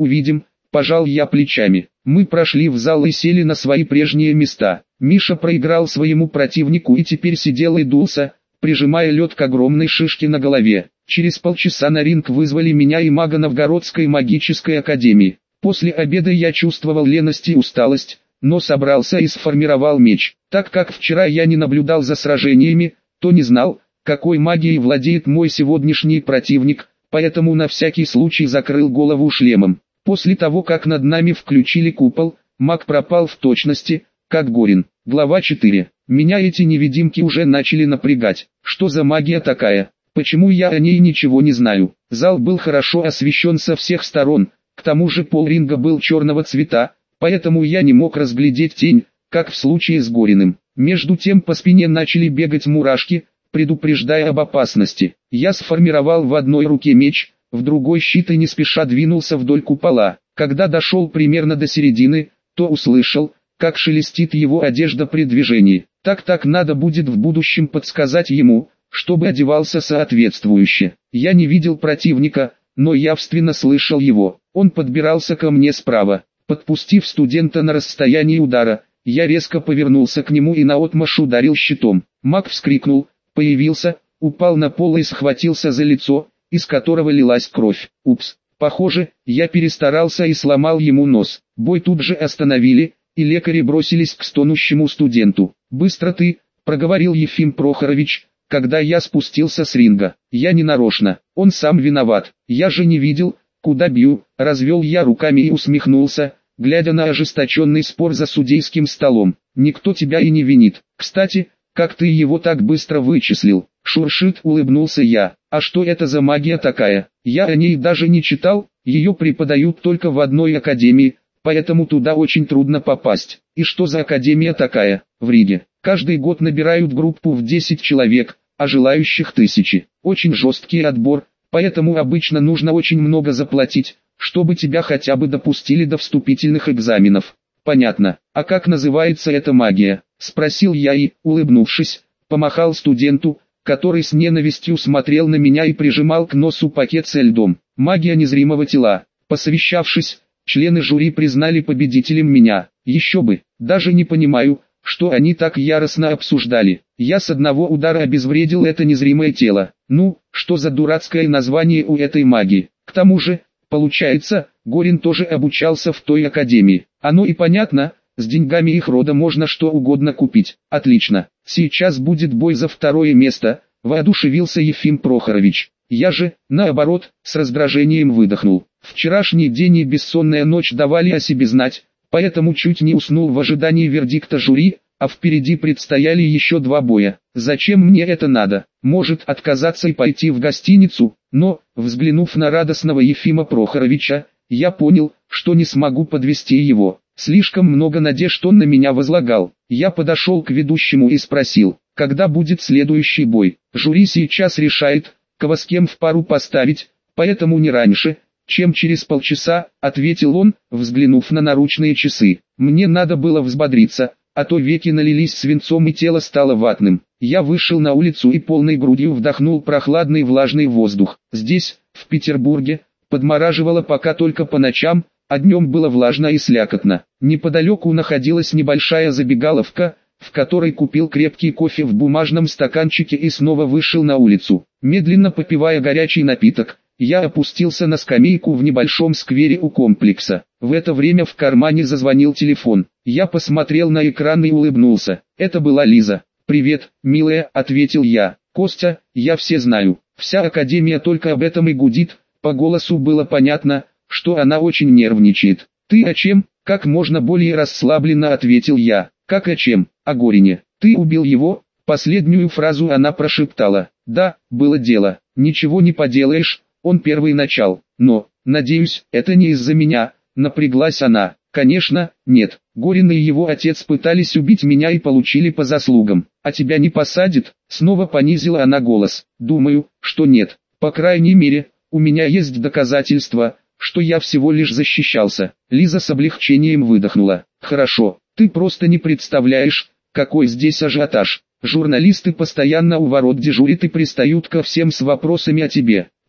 увидим, пожал я плечами. Мы прошли в зал и сели на свои прежние места. Миша проиграл своему противнику и теперь сидел и дулся, прижимая лед к огромной шишке на голове. Через полчаса на ринг вызвали меня и мага Новгородской магической академии. После обеда я чувствовал леность и усталость, но собрался и сформировал меч. Так как вчера я не наблюдал за сражениями, то не знал, какой магией владеет мой сегодняшний противник, поэтому на всякий случай закрыл голову шлемом. После того, как над нами включили купол, маг пропал в точности, как Горин. Глава 4. Меня эти невидимки уже начали напрягать. Что за магия такая? Почему я о ней ничего не знаю? Зал был хорошо освещен со всех сторон, к тому же пол ринга был черного цвета, поэтому я не мог разглядеть тень, как в случае с Гориным. Между тем по спине начали бегать мурашки, предупреждая об опасности. Я сформировал в одной руке меч, в другой щит и не спеша двинулся вдоль купола. Когда дошел примерно до середины, то услышал, как шелестит его одежда при движении. Так надо будет в будущем подсказать ему, чтобы одевался соответствующе. Я не видел противника, но явственно слышал его. Он подбирался ко мне справа. Подпустив студента на расстоянии удара, я резко повернулся к нему и наотмашь ударил щитом. Маг вскрикнул, появился, упал на пол и схватился за лицо, из которого лилась кровь. Упс, похоже, я перестарался и сломал ему нос. Бой тут же остановили, и лекари бросились к стонущему студенту. «Быстро ты», — проговорил Ефим Прохорович, когда я спустился с ринга. «Я не нарочно, он сам виноват, я же не видел, куда бью», — развел я руками и усмехнулся, глядя на ожесточенный спор за судейским столом. «Никто тебя и не винит. Кстати, как ты его так быстро вычислил?» «Шуршит», — улыбнулся я. «А что это за магия такая? Я о ней даже не читал, ее преподают только в одной академии, поэтому туда очень трудно попасть». «И что за академия такая?» «В Риге. Каждый год набирают группу в 10 человек, а желающих тысячи. Очень жесткий отбор, поэтому обычно нужно очень много заплатить, чтобы тебя хотя бы допустили до вступительных экзаменов». «Понятно. А как называется эта магия?» — спросил я и, улыбнувшись, помахал студенту, который с ненавистью смотрел на меня и прижимал к носу пакет со льдом. «Магия незримого тела». Посовещавшись, члены жюри признали победителем меня. Еще бы, даже не понимаю, что они так яростно обсуждали. Я с одного удара обезвредил это незримое тело. Ну, что за дурацкое название у этой магии? К тому же, получается, Горин тоже обучался в той академии. Оно и понятно, с деньгами их рода можно что угодно купить. Отлично, сейчас будет бой за второе место, воодушевился Ефим Прохорович. Я же, наоборот, с раздражением выдохнул. Вчерашний день и бессонная ночь давали о себе знать, поэтому чуть не уснул в ожидании вердикта жюри, а впереди предстояли еще 2 боя. Зачем мне это надо? Может отказаться и пойти в гостиницу, но, взглянув на радостного Ефима Прохоровича, я понял, что не смогу подвести его. Слишком много надежд он на меня возлагал. Я подошел к ведущему и спросил, когда будет следующий бой. Жюри сейчас решает, кого с кем в пару поставить, поэтому не раньше, чем через полчаса, ответил он, взглянув на наручные часы. Мне надо было взбодриться, а то веки налились свинцом и тело стало ватным. Я вышел на улицу и полной грудью вдохнул прохладный влажный воздух. Здесь, в Петербурге, подмораживало пока только по ночам, а днем было влажно и слякотно. Неподалеку находилась небольшая забегаловка, в которой купил крепкий кофе в бумажном стаканчике и снова вышел на улицу. Медленно попивая горячий напиток, я опустился на скамейку в небольшом сквере у комплекса. В это время в кармане зазвонил телефон. Я посмотрел на экран и улыбнулся. Это была Лиза. «Привет, милая», — ответил я. «Костя, я все знаю. Вся академия только об этом и гудит». По голосу было понятно, что она очень нервничает. «Ты о чем?» — как можно более расслабленно ответил я. «Как о чем? О Горине. Ты убил его?» Последнюю фразу она прошептала. «Да, было дело. Ничего не поделаешь, он первый начал. Но, надеюсь, это не из-за меня», — напряглась она. «Конечно, нет. Горин и его отец пытались убить меня и получили по заслугам. А тебя не посадят?» Снова понизила она голос. «Думаю, что нет. По крайней мере, у меня есть доказательства, что я всего лишь защищался». Лиза с облегчением выдохнула. «Хорошо, ты просто не представляешь, какой здесь ажиотаж. Журналисты постоянно у ворот дежурят и пристают ко всем с вопросами о тебе.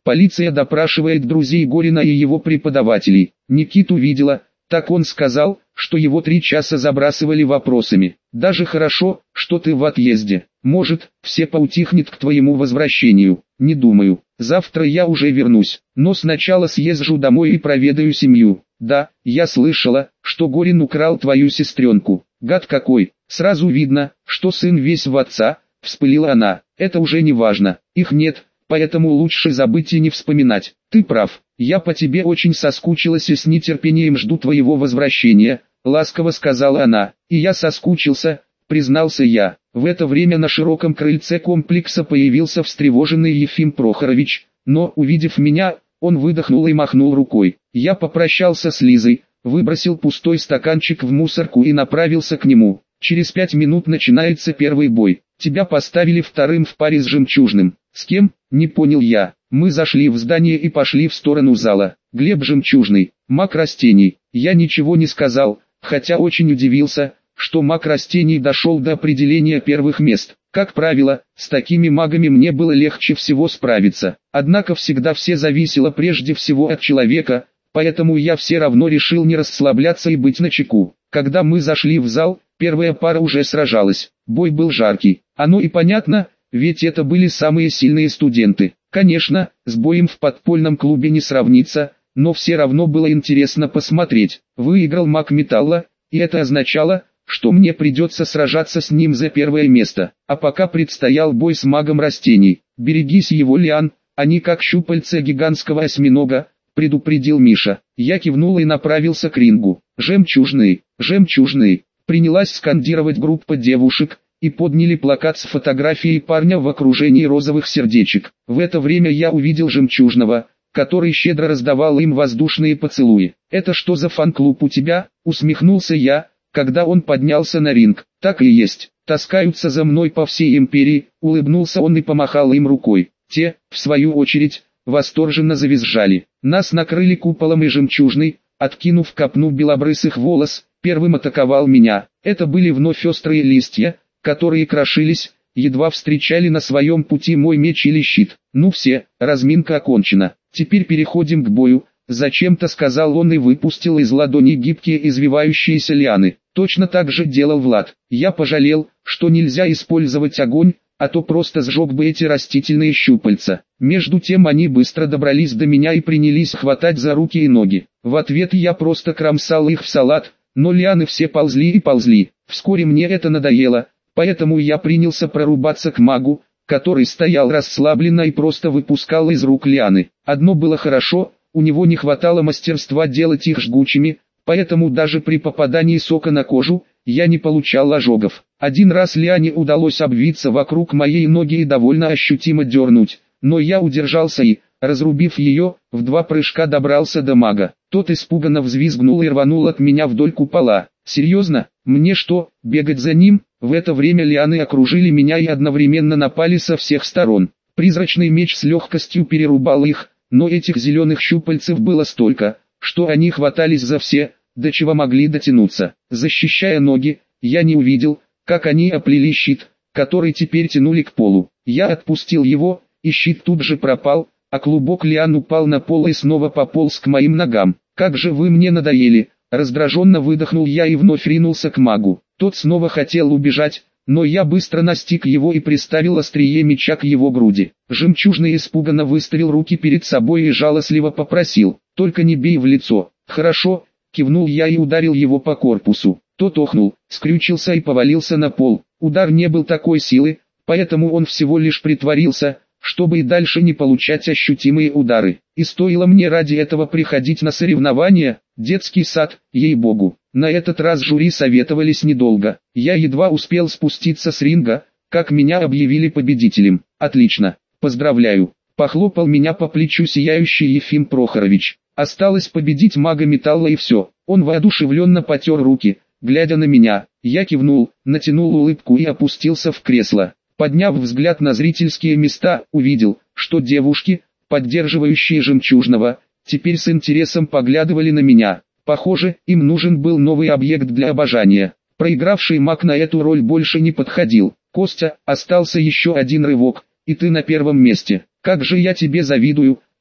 Полиция допрашивает друзей Горина и его преподавателей. Никиту видела, так он сказал, что его 3 часа забрасывали вопросами. Даже хорошо, что ты в отъезде. Может, все поутихнет к твоему возвращению. Не думаю. Завтра я уже вернусь. Но сначала съезжу домой и проведаю семью. Да, я слышала, что Горин украл твою сестренку. Гад какой. Сразу видно, что сын весь в отца, вспылила она. Это уже не важно. Их нет, поэтому лучше забыть и не вспоминать. Ты прав. Я по тебе очень соскучилась и с нетерпением жду твоего возвращения, ласково сказала она. И я соскучился, признался я. В это время на широком крыльце комплекса появился встревоженный Ефим Прохорович, но, увидев меня, он выдохнул и махнул рукой. Я попрощался с Лизой, выбросил пустой стаканчик в мусорку и направился к нему. Через 5 минут начинается первый бой. Тебя поставили вторым в паре с Жемчужным. С кем? Не понял я. Мы зашли в здание и пошли в сторону зала. Глеб Жемчужный, маг растений. Я ничего не сказал, хотя очень удивился, что маг растений дошел до определения первых мест. Как правило, с такими магами мне было легче всего справиться. Однако всегда все зависело прежде всего от человека, поэтому я все равно решил не расслабляться и быть начеку. Когда мы зашли в зал, первая пара уже сражалась. Бой был жаркий. Оно и понятно, ведь это были самые сильные студенты. Конечно, с боем в подпольном клубе не сравнится, но все равно было интересно посмотреть. Выиграл маг металла, и это означало, что мне придется сражаться с ним за первое место. А пока предстоял бой с магом растений. Берегись его, Лиан, они как щупальца гигантского осьминога, предупредил Миша. Я кивнул и направился к рингу. Жемчужный, жемчужный. Принялась скандировать группа девушек, и подняли плакат с фотографией парня в окружении розовых сердечек. В это время я увидел Жемчужного, который щедро раздавал им воздушные поцелуи. «Это что за фан-клуб у тебя?» — усмехнулся я, когда он поднялся на ринг. «Так и есть, таскаются за мной по всей империи», — улыбнулся он и помахал им рукой. Те, в свою очередь, восторженно завизжали. Нас накрыли куполом, и Жемчужный, откинув копну белобрысых волос, первым атаковал меня. Это были вновь острые листья, которые крошились, едва встречали на своем пути мой меч или щит. Ну все, разминка окончена. Теперь переходим к бою, зачем-то сказал он и выпустил из ладони гибкие извивающиеся лианы. Точно так же делал Влад. Я пожалел, что нельзя использовать огонь, а то просто сжег бы эти растительные щупальца. Между тем они быстро добрались до меня и принялись хватать за руки и ноги. В ответ я просто кромсал их в салат, но лианы все ползли и ползли. Вскоре мне это надоело. Поэтому я принялся прорубаться к магу, который стоял расслабленно и просто выпускал из рук лианы. Одно было хорошо, у него не хватало мастерства делать их жгучими, поэтому даже при попадании сока на кожу, я не получал ожогов. Один раз лиане удалось обвиться вокруг моей ноги и довольно ощутимо дернуть, но я удержался и, разрубив ее, в 2 прыжка добрался до мага. Тот испуганно взвизгнул и рванул от меня вдоль купола. «Серьезно? Мне что, бегать за ним?» В это время лианы окружили меня и одновременно напали со всех сторон. Призрачный меч с легкостью перерубал их, но этих зеленых щупальцев было столько, что они хватались за все, до чего могли дотянуться. Защищая ноги, я не увидел, как они оплели щит, который теперь тянули к полу. Я отпустил его, и щит тут же пропал, а клубок лиан упал на пол и снова пополз к моим ногам. «Как же вы мне надоели!» Раздраженно выдохнул я и вновь ринулся к магу. Тот снова хотел убежать, но я быстро настиг его и приставил острие меча к его груди. Жемчужный испуганно выставил руки перед собой и жалостливо попросил: «Только не бей в лицо». «Хорошо», кивнул я и ударил его по корпусу. Тот охнул, скрючился и повалился на пол. Удар не был такой силы, поэтому он всего лишь притворился, чтобы и дальше не получать ощутимые удары. И стоило мне ради этого приходить на соревнования, детский сад, ей-богу. На этот раз жюри советовались недолго. Я едва успел спуститься с ринга, как меня объявили победителем. «Отлично, поздравляю», — похлопал меня по плечу сияющий Ефим Прохорович. «Осталось победить мага металла и все». Он воодушевленно потер руки, глядя на меня. Я кивнул, натянул улыбку и опустился в кресло. Подняв взгляд на зрительские места, увидел, что девушки, поддерживающие Жемчужного, теперь с интересом поглядывали на меня. Похоже, им нужен был новый объект для обожания. Проигравший маг на эту роль больше не подходил. «Костя, остался еще один рывок, и ты на первом месте. Как же я тебе завидую»,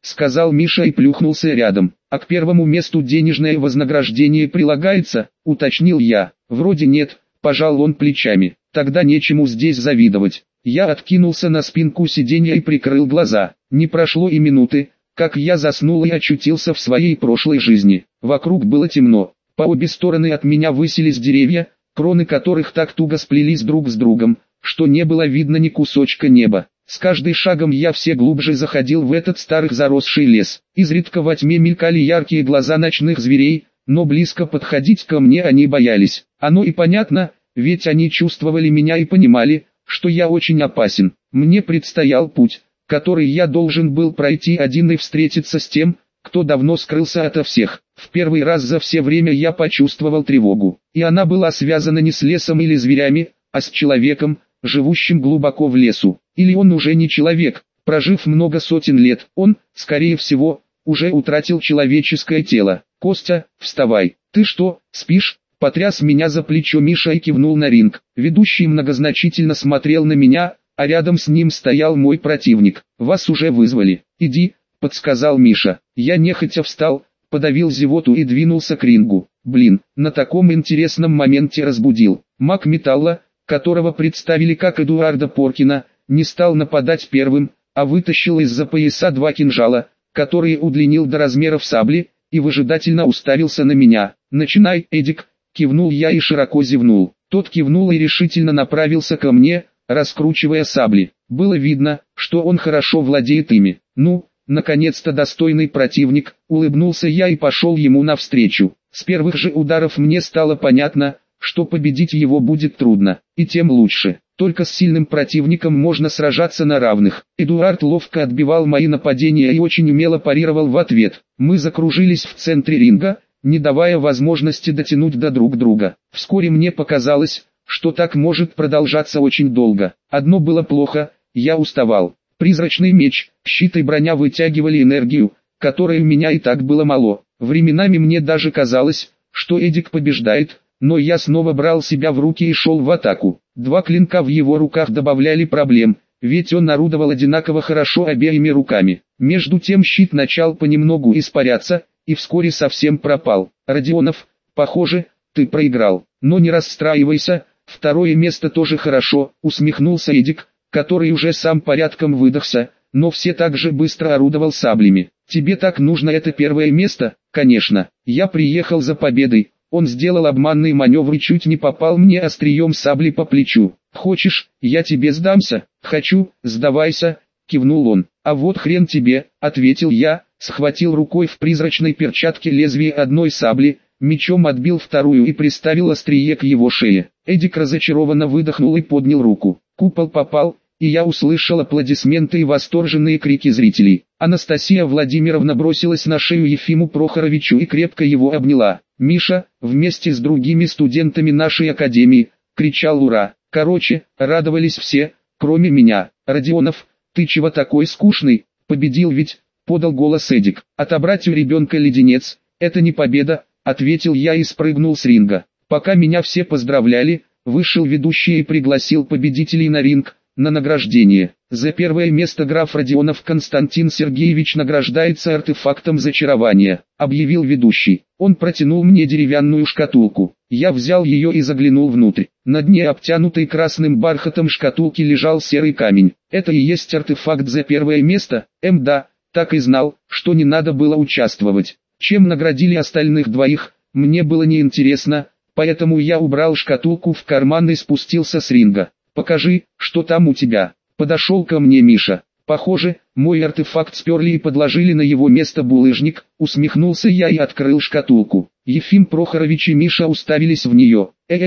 сказал Миша и плюхнулся рядом. А к первому месту денежное вознаграждение прилагается, уточнил я. Вроде нет, пожал он плечами. Тогда нечему здесь завидовать. Я откинулся на спинку сиденья и прикрыл глаза. Не прошло и минуты, как я заснул и очутился в своей прошлой жизни. Вокруг было темно. По обе стороны от меня высились деревья, кроны которых так туго сплелись друг с другом, что не было видно ни кусочка неба. С каждым шагом я все глубже заходил в этот старый заросший лес. Изредка во тьме мелькали яркие глаза ночных зверей, но близко подходить ко мне они боялись. Оно и понятно, ведь они чувствовали меня и понимали, что я очень опасен. Мне предстоял путь, который я должен был пройти один и встретиться с тем, кто давно скрылся ото всех. В первый раз за все время я почувствовал тревогу, и она была связана не с лесом или зверями, а с человеком, живущим глубоко в лесу. Или он уже не человек, прожив много сотен лет, он, скорее всего, уже утратил человеческое тело. «Костя, вставай, ты что, спишь?» Потряс меня за плечо Миша и кивнул на ринг. Ведущий многозначительно смотрел на меня, а рядом с ним стоял мой противник. «Вас уже вызвали, иди», подсказал Миша. Я нехотя встал, подавил зевоту и двинулся к рингу. Блин, на таком интересном моменте разбудил. Маг металла, которого представили как Эдуарда Поркина, не стал нападать первым, а вытащил из-за пояса два кинжала, которые удлинил до размеров сабли, и выжидательно уставился на меня. «Начинай, Эдик», кивнул я и широко зевнул. Тот кивнул и решительно направился ко мне, раскручивая сабли. Было видно, что он хорошо владеет ими. «Ну, наконец-то достойный противник», улыбнулся я и пошел ему навстречу. С первых же ударов мне стало понятно, что победить его будет трудно, и тем лучше. Только с сильным противником можно сражаться на равных. Эдуард ловко отбивал мои нападения и очень умело парировал в ответ. Мы закружились в центре ринга, не давая возможности дотянуть до друг друга. Вскоре мне показалось, что так может продолжаться очень долго. Одно было плохо, я уставал. Призрачный меч, щит и броня вытягивали энергию, которой у меня и так было мало. Временами мне даже казалось, что Эдик побеждает, но я снова брал себя в руки и шел в атаку. Два клинка в его руках добавляли проблем, ведь он орудовал одинаково хорошо обеими руками. Между тем щит начал понемногу испаряться, и вскоре совсем пропал. «Родионов, похоже, ты проиграл. Но не расстраивайся, второе место тоже хорошо», усмехнулся Эдик, который уже сам порядком выдохся, но все так же быстро орудовал саблями. «Тебе так нужно это первое место?» «Конечно, я приехал за победой». Он сделал обманный маневр и чуть не попал мне острием сабли по плечу. «Хочешь, я тебе сдамся?» «Хочу, сдавайся», кивнул он. «А вот хрен тебе», ответил я, схватил рукой в призрачной перчатке лезвие одной сабли, мечом отбил вторую и приставил острие к его шее. Эдик разочарованно выдохнул и поднял руку. Купол попал, и я услышал аплодисменты и восторженные крики зрителей. Анастасия Владимировна бросилась на шею Ефиму Прохоровичу и крепко его обняла. «Миша, вместе с другими студентами нашей академии», кричал «Ура!». Короче, радовались все, кроме меня. «Родионов, ты чего такой скучный? Победил ведь», подал голос Эдик. «Отобрать у ребенка леденец, это не победа», ответил я и спрыгнул с ринга. Пока меня все поздравляли, вышел ведущий и пригласил победителей на ринг, на награждение. За первое место граф Родионов Константин Сергеевич награждается артефактом зачарования, объявил ведущий. Он протянул мне деревянную шкатулку. Я взял ее и заглянул внутрь. На дне обтянутой красным бархатом шкатулки лежал серый камень. Это и есть артефакт за первое место? Да, так и знал, что не надо было участвовать. Чем наградили остальных двоих, мне было неинтересно, поэтому я убрал шкатулку в карман и спустился с ринга. «Покажи, что там у тебя». Подошел ко мне Миша. «Похоже, мой артефакт сперли и подложили на его место булыжник», усмехнулся я и открыл шкатулку. Ефим Прохорович и Миша уставились в нее.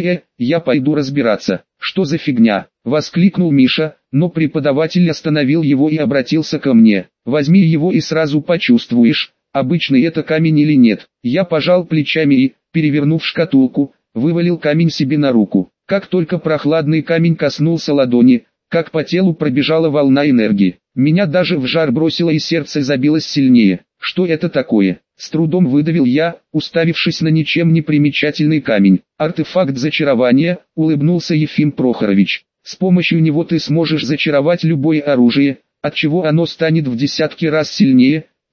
Я пойду разбираться». «Что за фигня?» воскликнул Миша, но преподаватель остановил его и обратился ко мне. «Возьми его и сразу почувствуешь, обычный это камень или нет». Я пожал плечами и, перевернув шкатулку, вывалил камень себе на руку. Как только прохладный камень коснулся ладони, как по телу пробежала волна энергии. Меня даже в жар бросило и сердце забилось сильнее. «Что это такое?» С трудом выдавил я, уставившись на ничем не примечательный камень. «Артефакт зачарования», улыбнулся Ефим Прохорович. «С помощью него ты сможешь зачаровать любое оружие, отчего оно станет в десятки раз сильнее,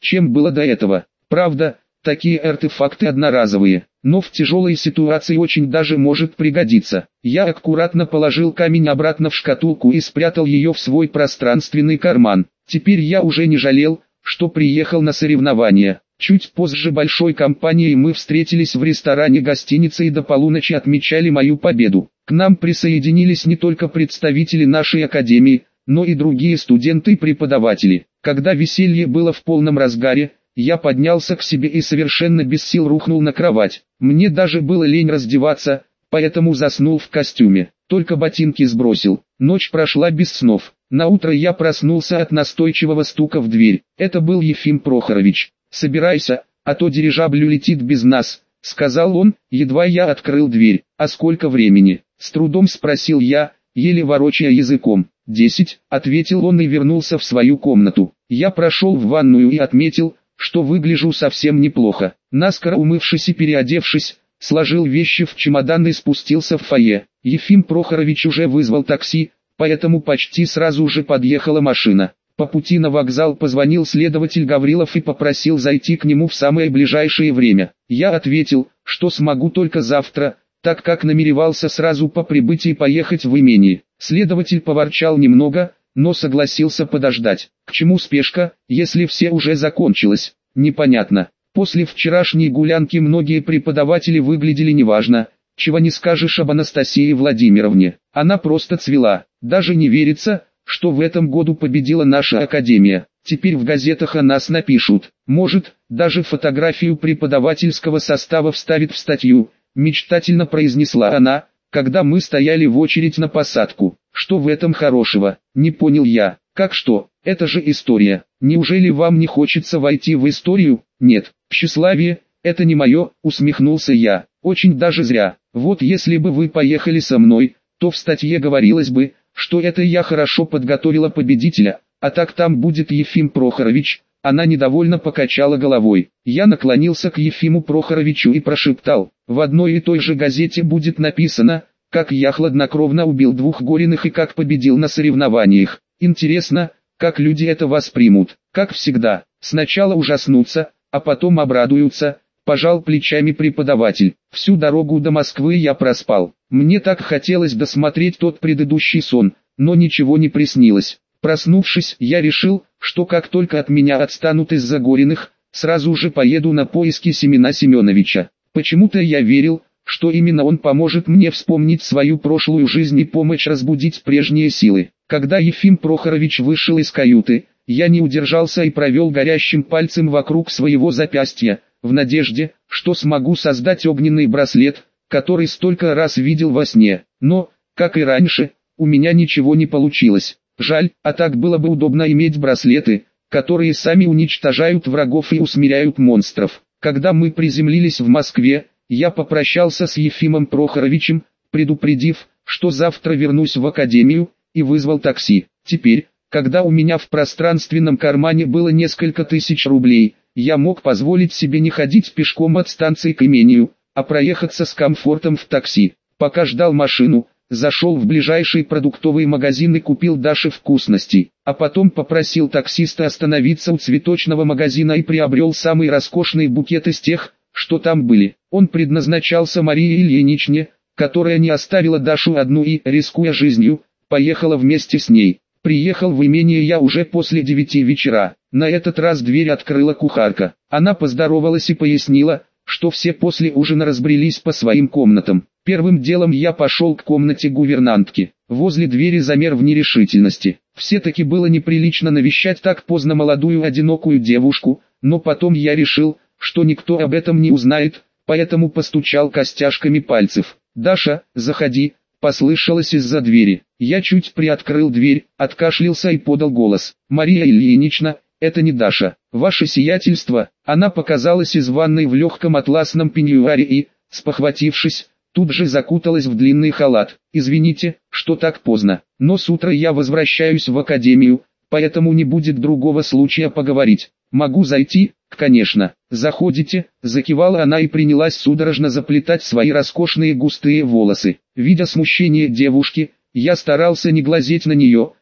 чем было до этого. Правда, такие артефакты одноразовые, но в тяжелой ситуации очень даже может пригодиться. Я аккуратно положил камень обратно в шкатулку и спрятал ее в свой пространственный карман. Теперь я уже не жалел, что приехал на соревнования. Чуть позже большой компанией мы встретились в ресторане гостиницы и до полуночи отмечали мою победу. К нам присоединились не только представители нашей академии, но и другие студенты и преподаватели. Когда веселье было в полном разгаре, я поднялся к себе и совершенно без сил рухнул на кровать. Мне даже было лень раздеваться, поэтому заснул в костюме. Только ботинки сбросил. Ночь прошла без снов. Наутро я проснулся от настойчивого стука в дверь. Это был Ефим Прохорович. «Собирайся, а то дирижабль улетит без нас», — сказал он, едва я открыл дверь. «А сколько времени?» — с трудом спросил я, еле ворочая языком. «10», — ответил он и вернулся в свою комнату. Я прошел в ванную и отметил, что выгляжу совсем неплохо. Наскоро умывшись и переодевшись, сложил вещи в чемодан и спустился в фойе. Ефим Прохорович уже вызвал такси, поэтому почти сразу же подъехала машина. По пути на вокзал позвонил следователь Гаврилов и попросил зайти к нему в самое ближайшее время. Я ответил, что смогу только завтра, так как намеревался сразу по прибытии поехать в имение. Следователь поворчал немного, но согласился подождать. К чему спешка, если все уже закончилось? Непонятно. После вчерашней гулянки многие преподаватели выглядели неважно. Чего не скажешь об Анастасии Владимировне. Она просто цвела. Даже не верится, что в этом году победила наша академия. Теперь в газетах о нас напишут. Может, даже фотографию преподавательского состава вставит в статью. Мечтательно произнесла она, когда мы стояли в очередь на посадку. Что в этом хорошего? Не понял я. Как что? Это же история. Неужели вам не хочется войти в историю? Нет. Тщеславие, это не мое, усмехнулся я. Очень даже зря. Вот если бы вы поехали со мной, то в статье говорилось бы, что это я хорошо подготовила победителя, а так там будет Ефим Прохорович. Она недовольно покачала головой. Я наклонился к Ефиму Прохоровичу и прошептал: в одной и той же газете будет написано, как я хладнокровно убил 2 Гориных и как победил на соревнованиях. Интересно, как люди это воспримут. Как всегда, сначала ужаснутся, а потом обрадуются. Пожал плечами преподаватель. Всю дорогу до Москвы я проспал. Мне так хотелось досмотреть тот предыдущий сон, но ничего не приснилось. Проснувшись, я решил, что как только от меня отстанут из-за Гориных, сразу же поеду на поиски Семена Семеновича. Почему-то я верил, что именно он поможет мне вспомнить свою прошлую жизнь и помочь разбудить прежние силы. Когда Ефим Прохорович вышел из каюты, я не удержался и провел горящим пальцем вокруг своего запястья, в надежде, что смогу создать огненный браслет, который столько раз видел во сне. Но, как и раньше, у меня ничего не получилось. Жаль, а так было бы удобно иметь браслеты, которые сами уничтожают врагов и усмиряют монстров. Когда мы приземлились в Москве, я попрощался с Ефимом Прохоровичем, предупредив, что завтра вернусь в академию, и вызвал такси. Теперь, когда у меня в пространственном кармане было несколько тысяч рублей, я мог позволить себе не ходить пешком от станции к имению, а проехаться с комфортом в такси. Пока ждал машину, зашел в ближайший продуктовый магазин и купил Даше вкусностей, а потом попросил таксиста остановиться у цветочного магазина и приобрел самый роскошный букет из тех, что там были. Он предназначался Марии Ильиничне, которая не оставила Дашу одну и, рискуя жизнью, поехала вместе с ней. Приехал в имение я уже после 9 вечера. На этот раз дверь открыла кухарка. Она поздоровалась и пояснила, что все после ужина разбрелись по своим комнатам. Первым делом я пошел к комнате гувернантки. Возле двери замер в нерешительности. Все-таки было неприлично навещать так поздно молодую одинокую девушку, но потом я решил, что никто об этом не узнает, поэтому постучал костяшками пальцев. «Даша, заходи», послышалось из-за двери. Я чуть приоткрыл дверь, откашлялся и подал голос. «Мария Ильинична, это не Даша. Ваше сиятельство». Она показалась из ванной в легком атласном пеньюаре и, спохватившись, тут же закуталась в длинный халат. «Извините, что так поздно, но с утра я возвращаюсь в академию, поэтому не будет другого случая поговорить. Могу зайти?» «Конечно, заходите», — закивала она и принялась судорожно заплетать свои роскошные густые волосы. Видя смущение девушки, я старался не глазеть на нее,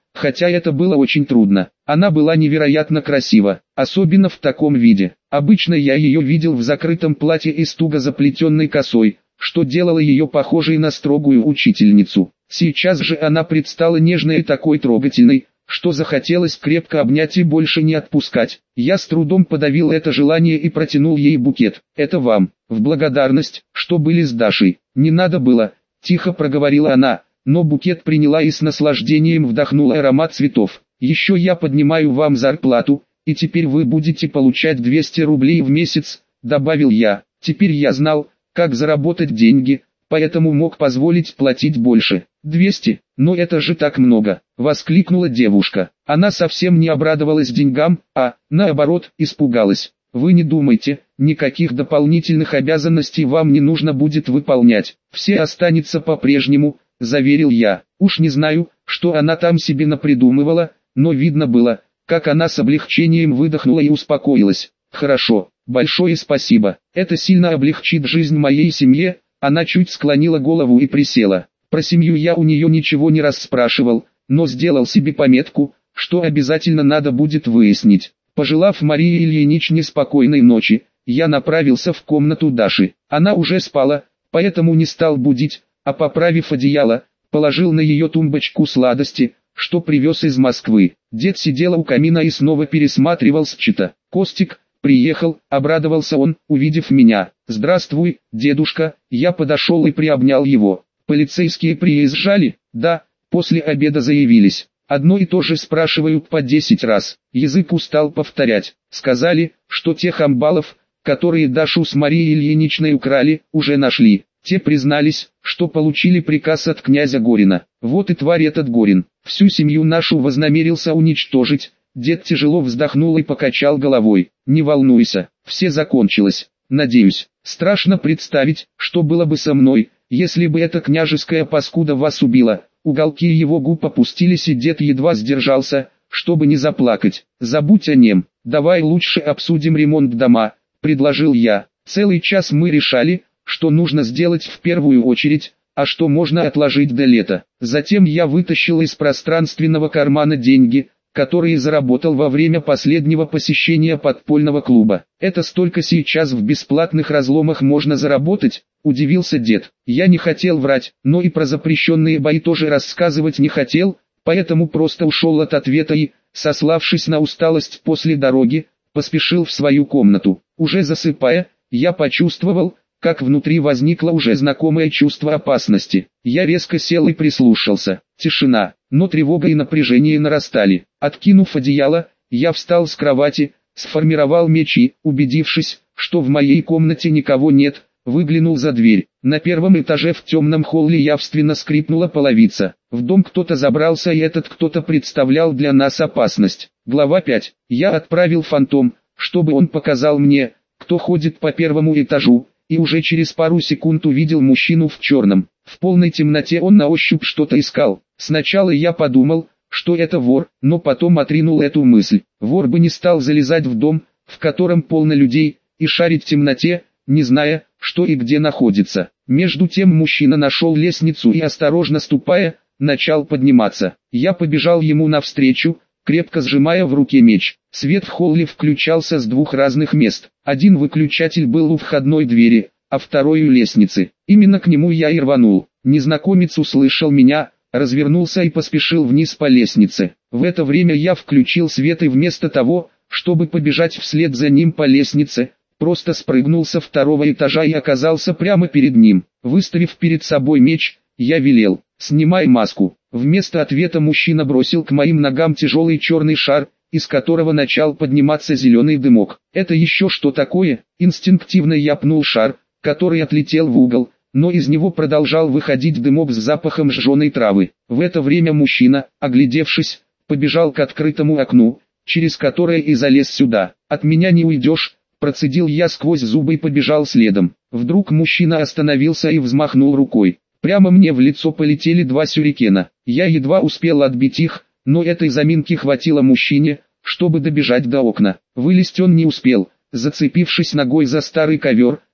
хотя это было очень трудно. Она была невероятно красива, особенно в таком виде. Обычно я ее видел в закрытом платье и с туго заплетенной косой, что делало ее похожей на строгую учительницу. Сейчас же она предстала нежной и такой трогательной, что захотелось крепко обнять и больше не отпускать. Я с трудом подавил это желание и протянул ей букет. «Это вам, в благодарность, что были с Дашей». «Не надо было», — тихо проговорила она, но букет приняла и с наслаждением вдохнула аромат цветов. «Еще я поднимаю вам зарплату, и теперь вы будете получать 200 рублей в месяц», — добавил я. Теперь я знал, как заработать деньги, поэтому мог позволить платить больше. 200, но это же так много, воскликнула девушка. Она совсем не обрадовалась деньгам, а, наоборот, испугалась. Вы не думайте, никаких дополнительных обязанностей вам не нужно будет выполнять. Все останется по-прежнему, заверил я. Уж не знаю, что она там себе напридумывала, но видно было, как она с облегчением выдохнула и успокоилась. Хорошо, большое спасибо, это сильно облегчит жизнь моей семье. Она чуть склонила голову и присела. Про семью я у нее ничего не расспрашивал, но сделал себе пометку, что обязательно надо будет выяснить. Пожелав Марии Ильиничне спокойной ночи, я направился в комнату Даши. Она уже спала, поэтому не стал будить, а поправив одеяло, положил на ее тумбочку сладости, что привез из Москвы. Дед сидел у камина и снова пересматривал счета. «Костик, приехал», — обрадовался он, увидев меня. «Здравствуй, дедушка», я подошел и приобнял его. «Полицейские приезжали?» «Да, после обеда заявились. Одно и то же спрашивают по 10 раз». Язык устал повторять. «Сказали, что тех амбалов, которые Дашу с Марией Ильиничной украли, уже нашли. Те признались, что получили приказ от князя Горина. Вот и тварь этот Горин. Всю семью нашу вознамерился уничтожить». Дед тяжело вздохнул и покачал головой. «Не волнуйся, все закончилось. Надеюсь. Страшно представить, что было бы со мной, если бы эта княжеская паскуда вас убила». Уголки его губ опустились, и дед едва сдержался, чтобы не заплакать. «Забудь о нем, давай лучше обсудим ремонт дома», — предложил я. Целый час мы решали, что нужно сделать в первую очередь, а что можно отложить до лета. Затем я вытащил из пространственного кармана деньги, которые заработал во время последнего посещения подпольного клуба. «Это столько сейчас в бесплатных разломах можно заработать?» – удивился дед. Я не хотел врать, но и про запрещенные бои тоже рассказывать не хотел, поэтому просто ушел от ответа и, сославшись на усталость после дороги, поспешил в свою комнату. Уже засыпая, я почувствовал, как внутри возникло уже знакомое чувство опасности. Я резко сел и прислушался. Тишина, но тревога и напряжение нарастали. Откинув одеяло, я встал с кровати, сформировал меч и, убедившись, что в моей комнате никого нет, выглянул за дверь. На первом этаже в темном холле явственно скрипнула половица. В дом кто-то забрался, и этот кто-то представлял для нас опасность. Глава 5. Я отправил фантом, чтобы он показал мне, кто ходит по первому этажу, и уже через пару секунд увидел мужчину в черном. В полной темноте он на ощупь что-то искал. Сначала я подумал, что это вор, но потом отринул эту мысль. Вор бы не стал залезать в дом, в котором полно людей, и шарить в темноте, не зная, что и где находится. Между тем мужчина нашел лестницу и, осторожно ступая, начал подниматься. Я побежал ему навстречу, крепко сжимая в руке меч. Свет в холле включался с двух разных мест. Один выключатель был у входной двери, а второй у лестницы. Именно к нему я и рванул. Незнакомец услышал меня, развернулся и поспешил вниз по лестнице. В это время я включил свет и вместо того, чтобы побежать вслед за ним по лестнице, просто спрыгнул со второго этажа и оказался прямо перед ним. Выставив перед собой меч, я велел: «Снимай маску». Вместо ответа мужчина бросил к моим ногам тяжелый черный шар, из которого начал подниматься зеленый дымок. «Это еще что такое?» Инстинктивно я пнул шар, который отлетел в угол, но из него продолжал выходить дымок с запахом сжженной травы. В это время мужчина, оглядевшись, побежал к открытому окну, через которое и залез сюда. «От меня не уйдешь», процедил я сквозь зубы и побежал следом. Вдруг мужчина остановился и взмахнул рукой. Прямо мне в лицо полетели два сюрикена. Я едва успел отбить их, но этой заминки хватило мужчине, чтобы добежать до окна. Вылезть он не успел, зацепившись ногой за старый ковер,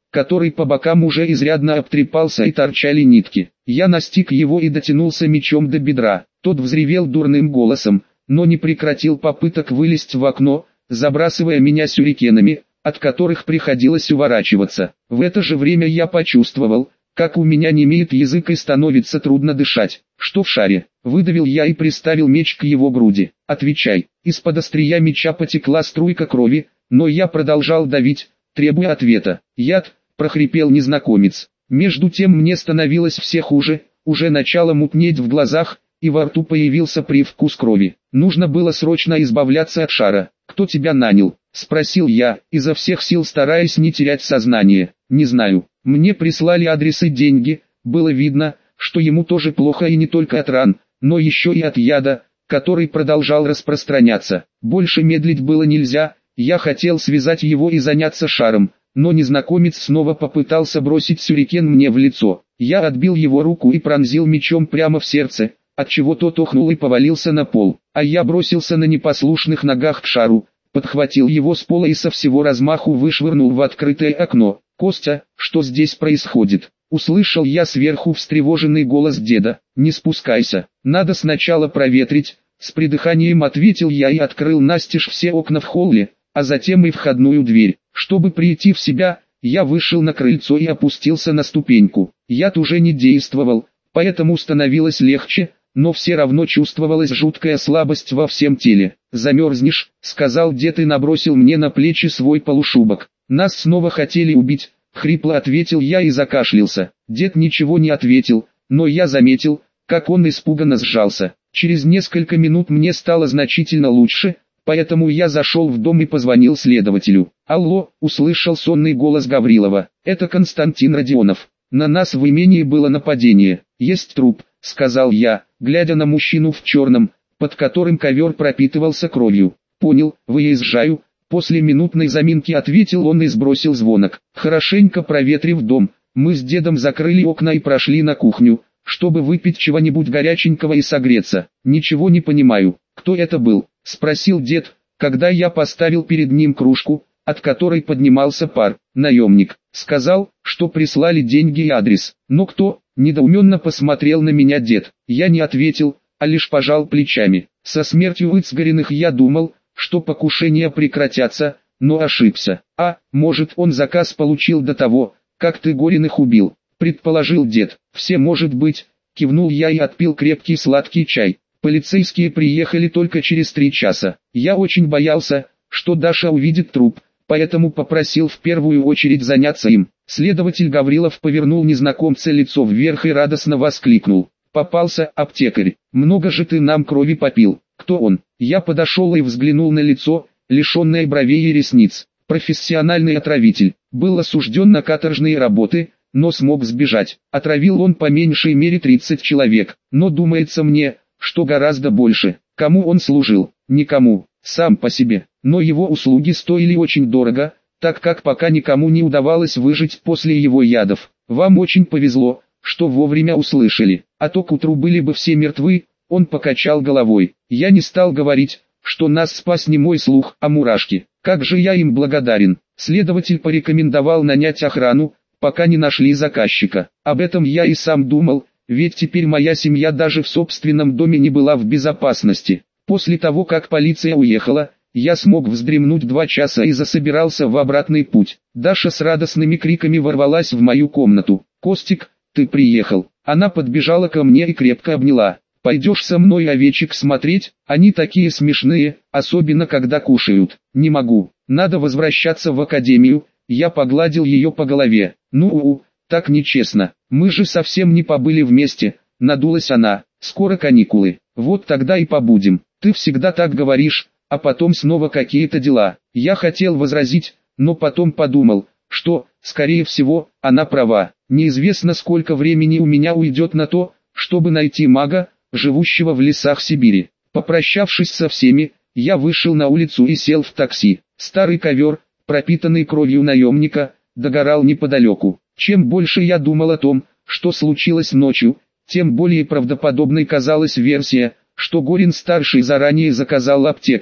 который по бокам уже изрядно обтрепался и торчали нитки. Я настиг его и дотянулся мечом до бедра. Тот взревел дурным голосом, но не прекратил попыток вылезть в окно, забрасывая меня сюрикенами, от которых приходилось уворачиваться. В это же время я почувствовал, как у меня немеет язык и становится трудно дышать. «Что в шаре?» — выдавил я и приставил меч к его груди. «Отвечай». Из-под острия меча потекла струйка крови, но я продолжал давить, требуя ответа. «Яд», — прохрипел незнакомец. Между тем мне становилось все хуже, уже начало мутнеть в глазах, и во рту появился привкус крови. Нужно было срочно избавляться от шара. «Кто тебя нанял?» — спросил я, изо всех сил стараясь не терять сознание. «Не знаю. Мне прислали адрес и деньги». Было видно, что ему тоже плохо и не только от ран, но еще и от яда, который продолжал распространяться. Больше медлить было нельзя, я хотел связать его и заняться шаром, но незнакомец снова попытался бросить сюрикен мне в лицо. Я отбил его руку и пронзил мечом прямо в сердце, отчего тот охнул и повалился на пол, а я бросился на непослушных ногах к шару, подхватил его с пола и со всего размаху вышвырнул в открытое окно. «Костя, что здесь происходит?» Услышал я сверху встревоженный голос деда. «Не спускайся, надо сначала проветрить», с придыханием ответил я и открыл настежь все окна в холле, а затем и входную дверь. Чтобы прийти в себя, я вышел на крыльцо и опустился на ступеньку. Яд уже не действовал, поэтому становилось легче, но все равно чувствовалась жуткая слабость во всем теле. «Замерзнешь», — сказал дед и набросил мне на плечи свой полушубок. «Нас снова хотели убить», — хрипло ответил я и закашлялся. Дед ничего не ответил, но я заметил, как он испуганно сжался. Через несколько минут мне стало значительно лучше, поэтому я зашел в дом и позвонил следователю. «Алло», — услышал сонный голос Гаврилова. «Это Константин Родионов. На нас в имении было нападение. Есть труп», — сказал я, глядя на мужчину в черном, под которым ковер пропитывался кровью. «Понял, выезжаю». После минутной заминки ответил он и сбросил звонок. Хорошенько проветрив дом, мы с дедом закрыли окна и прошли на кухню, чтобы выпить чего-нибудь горяченького и согреться. «Ничего не понимаю, кто это был?» — спросил дед, когда я поставил перед ним кружку, от которой поднимался пар. «Наемник. Сказал, что прислали деньги и адрес». «Но кто?» — недоуменно посмотрел на меня дед. Я не ответил, а лишь пожал плечами. Со смертью Выцгариных я думал, что покушения прекратятся, но ошибся. «А, может, он заказ получил до того, как ты Гориных убил», — предположил дед. «Все может быть», — кивнул я и отпил крепкий сладкий чай. Полицейские приехали только через 3 часа. Я очень боялся, что Даша увидит труп, поэтому попросил в первую очередь заняться им. Следователь Гаврилов повернул незнакомца лицо вверх и радостно воскликнул. «Попался, аптекарь, много же ты нам крови попил». «Кто он?» Я подошел и взглянул на лицо, лишенное бровей и ресниц. «Профессиональный отравитель. Был осужден на каторжные работы, но смог сбежать. Отравил он по меньшей мере 30 человек, но думается мне, что гораздо больше. Кому он служил? Никому, сам по себе. Но его услуги стоили очень дорого, так как пока никому не удавалось выжить после его ядов. Вам очень повезло, что вовремя услышали, а то к утру были бы все мертвы». Он покачал головой. Я не стал говорить, что нас спас не мой слух, а мурашки. Как же я им благодарен. Следователь порекомендовал нанять охрану, пока не нашли заказчика. Об этом я и сам думал, ведь теперь моя семья даже в собственном доме не была в безопасности. После того, как полиция уехала, я смог вздремнуть 2 часа и засобирался в обратный путь. Даша с радостными криками ворвалась в мою комнату. «Костик, ты приехал». Она подбежала ко мне и крепко обняла. «Пойдешь со мной овечек смотреть? Они такие смешные, особенно когда кушают». «Не могу, надо возвращаться в академию». Я погладил ее по голове. «Ну, так нечестно, мы же совсем не побыли вместе», — надулась она. «Скоро каникулы, вот тогда и побудем. Ты всегда так говоришь, а потом снова какие-то дела». Я хотел возразить, но потом подумал, что, скорее всего, она права. Неизвестно, сколько времени у меня уйдет на то, чтобы найти мага, живущего в лесах Сибири. Попрощавшись со всеми, я вышел на улицу и сел в такси. Старый ковер, пропитанный кровью наемника, догорал неподалеку. Чем больше я думал о том, что случилось ночью, тем более правдоподобной казалась версия, что Горин-старший заранее заказал аптекаря.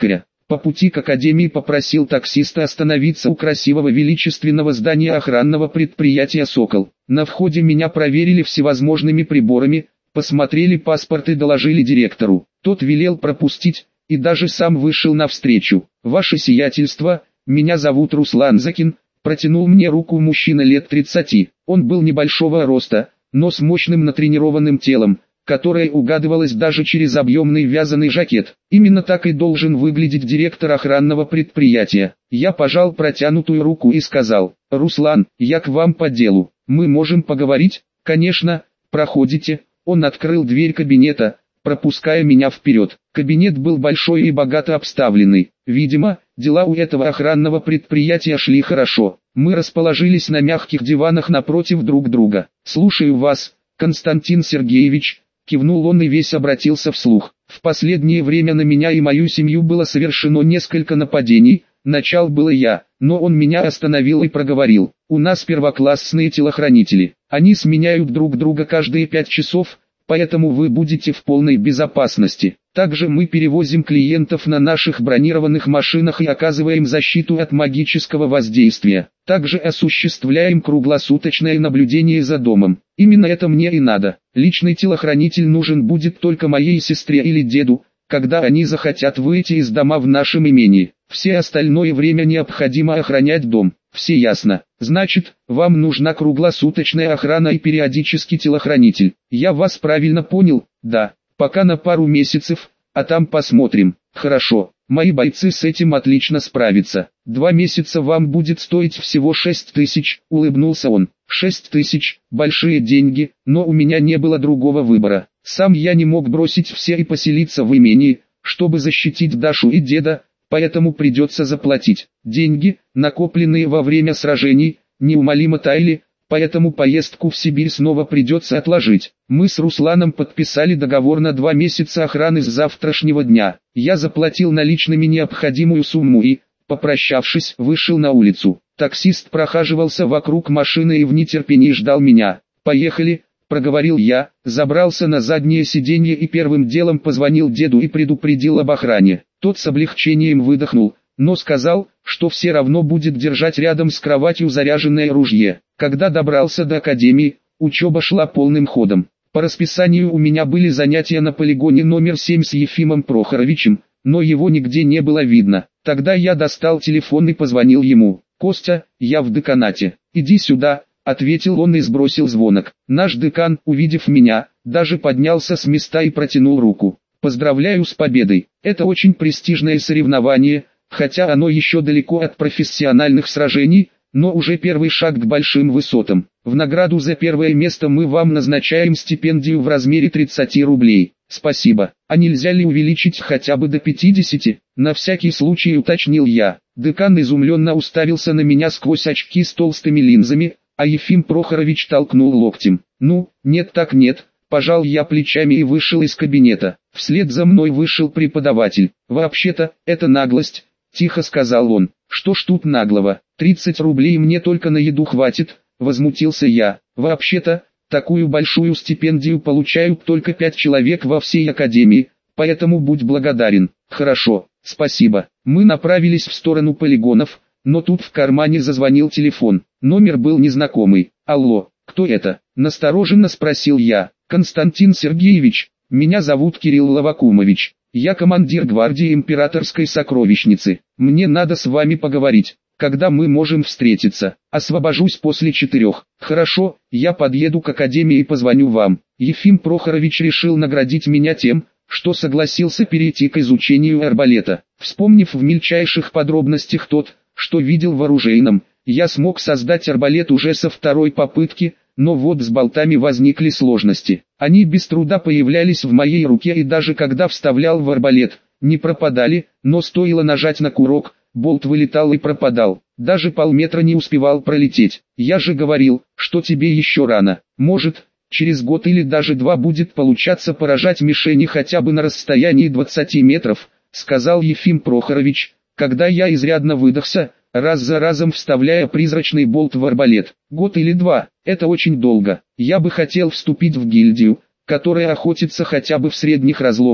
По пути к академии попросил таксиста остановиться у красивого величественного здания охранного предприятия «Сокол». На входе меня проверили всевозможными приборами, посмотрели паспорт и доложили директору. Тот велел пропустить, и даже сам вышел навстречу. «Ваше сиятельство, меня зовут Руслан Закин», протянул мне руку мужчина лет 30. Он был небольшого роста, но с мощным натренированным телом, которое угадывалось даже через объемный вязаный жакет. Именно так и должен выглядеть директор охранного предприятия. Я пожал протянутую руку и сказал: «Руслан, я к вам по делу. Мы можем поговорить?» «Конечно, проходите». Он открыл дверь кабинета, пропуская меня вперед. Кабинет был большой и богато обставленный. Видимо, дела у этого охранного предприятия шли хорошо. Мы расположились на мягких диванах напротив друг друга. «Слушаю вас, Константин Сергеевич», кивнул он и весь обратился вслух. «В последнее время на меня и мою семью было совершено несколько нападений. Начал было я, но он меня остановил и проговорил: у нас первоклассные телохранители. Они сменяют друг друга каждые 5 часов, поэтому вы будете в полной безопасности. Также мы перевозим клиентов на наших бронированных машинах и оказываем защиту от магического воздействия. Также осуществляем круглосуточное наблюдение за домом. Именно это мне и надо. Личный телохранитель нужен будет только моей сестре или деду, когда они захотят выйти из дома в нашем имении. Все остальное время необходимо охранять дом. Все ясно? Значит, вам нужна круглосуточная охрана и периодический телохранитель. Я вас правильно понял? Да. Пока на пару месяцев, а там посмотрим. Хорошо. Мои бойцы с этим отлично справятся. 2 месяца вам будет стоить всего 6 тысяч, улыбнулся он. 6 тысяч, большие деньги, но у меня не было другого выбора. Сам я не мог бросить все и поселиться в имении, чтобы защитить Дашу и деда, поэтому придется заплатить. Деньги, накопленные во время сражений, неумолимо таяли, поэтому поездку в Сибирь снова придется отложить. Мы с Русланом подписали договор на 2 месяца охраны с завтрашнего дня. Я заплатил наличными необходимую сумму и, попрощавшись, вышел на улицу. Таксист прохаживался вокруг машины и в нетерпении ждал меня. «Поехали», — проговорил я, забрался на заднее сиденье и первым делом позвонил деду и предупредил об охране. Тот с облегчением выдохнул, но сказал, что все равно будет держать рядом с кроватью заряженное ружье. Когда добрался до академии, учеба шла полным ходом. По расписанию у меня были занятия на полигоне номер 7 с Ефимом Прохоровичем, но его нигде не было видно. Тогда я достал телефон и позвонил ему. «Костя, я в деканате. Иди сюда», — ответил он и сбросил звонок. Наш декан, увидев меня, даже поднялся с места и протянул руку. «Поздравляю с победой. Это очень престижное соревнование, хотя оно еще далеко от профессиональных сражений, но уже первый шаг к большим высотам. В награду за первое место мы вам назначаем стипендию в размере 30 рублей. Спасибо. А нельзя ли увеличить хотя бы до 50? На всякий случай уточнил я. Декан изумленно уставился на меня сквозь очки с толстыми линзами, а Ефим Прохорович толкнул локтем. Ну, нет так нет. Пожал я плечами и вышел из кабинета. Вслед за мной вышел преподаватель. «Вообще-то, это наглость», — тихо сказал он. «Что ж тут наглого? 30 рублей мне только на еду хватит», — возмутился я. «Вообще-то, такую большую стипендию получают только 5 человек во всей академии, поэтому будь благодарен». «Хорошо, спасибо». Мы направились в сторону полигонов, но тут в кармане зазвонил телефон. Номер был незнакомый. «Алло, кто это?» — настороженно спросил я. «Константин Сергеевич, меня зовут Кирилл Лавакумович. Я командир гвардии императорской сокровищницы. Мне надо с вами поговорить. Когда мы можем встретиться? Освобожусь после 4. Хорошо, я подъеду к академии и позвоню вам». Ефим Прохорович решил наградить меня тем, что согласился перейти к изучению арбалета. Вспомнив в мельчайших подробностях тот, что видел в оружейном, я смог создать арбалет уже со 2 попытки, но вот с болтами возникли сложности. Они без труда появлялись в моей руке и даже когда вставлял в арбалет, не пропадали, но стоило нажать на курок, болт вылетал и пропадал. Даже полметра не успевал пролететь. Я же говорил, что тебе еще рано. Может, через год или даже 2 будет получаться поражать мишени хотя бы на расстоянии 20 метров, сказал Ефим Прохорович, когда я изрядно выдохся, раз за разом вставляя призрачный болт в арбалет. Год или 2, это очень долго. Я бы хотел вступить в гильдию, которая охотится хотя бы в средних разломах,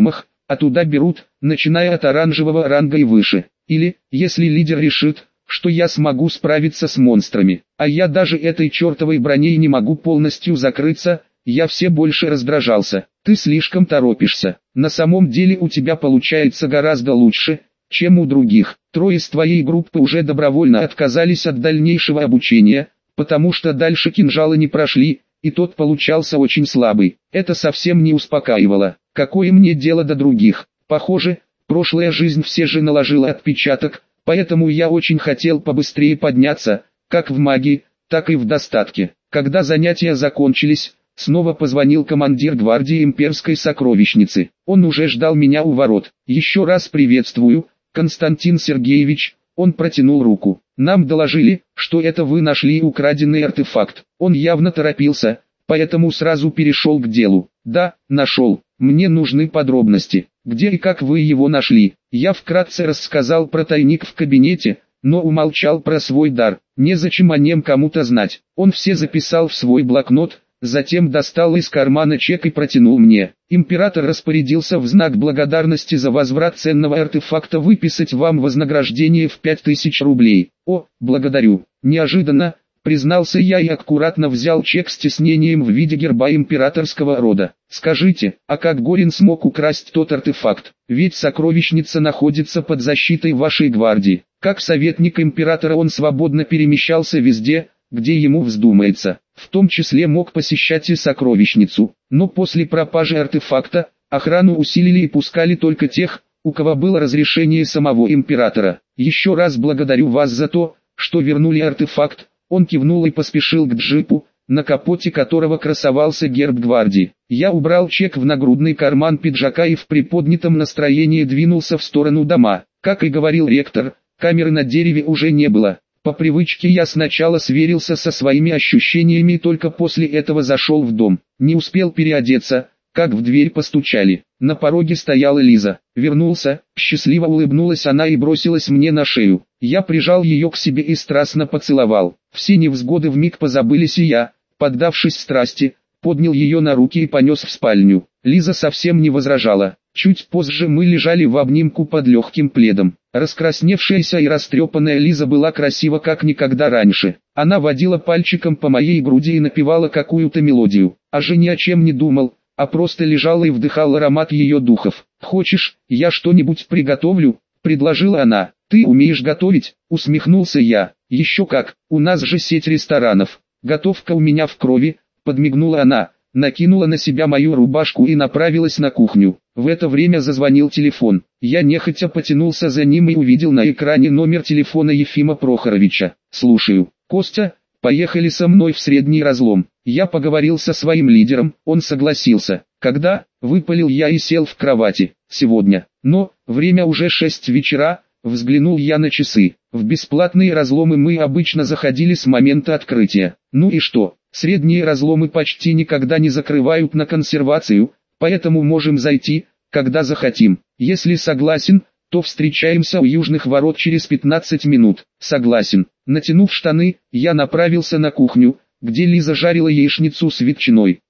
а туда берут, начиная от оранжевого ранга и выше. Или, если лидер решит, что я смогу справиться с монстрами, а я даже этой чертовой броней не могу полностью закрыться, я все больше раздражался. Ты слишком торопишься. На самом деле у тебя получается гораздо лучше, чем у других. Трое из твоей группы уже добровольно отказались от дальнейшего обучения, потому что дальше кинжалы не прошли, и тот получался очень слабый. Это совсем не успокаивало. Какое мне дело до других? Похоже, прошлая жизнь все же наложила отпечаток, поэтому я очень хотел побыстрее подняться, как в магии, так и в достатке. Когда занятия закончились, снова позвонил командир гвардии имперской сокровищницы. Он уже ждал меня у ворот. «Еще раз приветствую, Константин Сергеевич», он протянул руку. «Нам доложили, что это вы нашли украденный артефакт». Он явно торопился, поэтому сразу перешел к делу. «Да, нашел. Мне нужны подробности. Где и как вы его нашли?» Я вкратце рассказал про тайник в кабинете, но умолчал про свой дар. Незачем о нем кому-то знать. Он все записал в свой блокнот, затем достал из кармана чек и протянул мне. Император распорядился в знак благодарности за возврат ценного артефакта выписать вам вознаграждение в 5000 рублей. О, благодарю. Неожиданно, признался я и аккуратно взял чек с тиснением в виде герба императорского рода. Скажите, а как Горин смог украсть тот артефакт? Ведь сокровищница находится под защитой вашей гвардии. Как советник императора он свободно перемещался везде, где ему вздумается, в том числе мог посещать и сокровищницу, но после пропажи артефакта, охрану усилили и пускали только тех, у кого было разрешение самого императора. Еще раз благодарю вас за то, что вернули артефакт. Он кивнул и поспешил к джипу, на капоте которого красовался герб гвардии. Я убрал чек в нагрудный карман пиджака и в приподнятом настроении двинулся в сторону дома. Как и говорил ректор, камеры на дереве уже не было. По привычке я сначала сверился со своими ощущениями и только после этого зашел в дом. Не успел переодеться, как в дверь постучали. На пороге стояла Лиза. Вернулся, счастливо улыбнулась она и бросилась мне на шею. Я прижал ее к себе и страстно поцеловал. Все невзгоды вмиг позабылись, и я, поддавшись страсти, поднял ее на руки и понес в спальню. Лиза совсем не возражала. Чуть позже мы лежали в обнимку под легким пледом. Раскрасневшаяся и растрепанная Лиза была красива как никогда раньше. Она водила пальчиком по моей груди и напевала какую-то мелодию. А же ни о чем не думал, а просто лежал и вдыхал аромат ее духов. «Хочешь, я что-нибудь приготовлю?» – предложила она. «Ты умеешь готовить?» – усмехнулся я. «Еще как, у нас же сеть ресторанов. Готовка у меня в крови», – подмигнула она, накинула на себя мою рубашку и направилась на кухню. В это время зазвонил телефон. Я нехотя потянулся за ним и увидел на экране номер телефона Ефима Прохоровича. «Слушаю. Костя, поехали со мной в Средний Разлом. Я поговорил со своим лидером, он согласился». «Когда?» – выпалил я и сел в кровати. «Сегодня. Но, время уже 6 вечера», – взглянул я на часы. В бесплатные разломы мы обычно заходили с момента открытия. Ну и что? Средние разломы почти никогда не закрывают на консервацию, поэтому можем зайти, когда захотим. Если согласен, то встречаемся у южных ворот через 15 минут. Согласен. Натянув штаны, я направился на кухню, где Лиза жарила яичницу с ветчиной.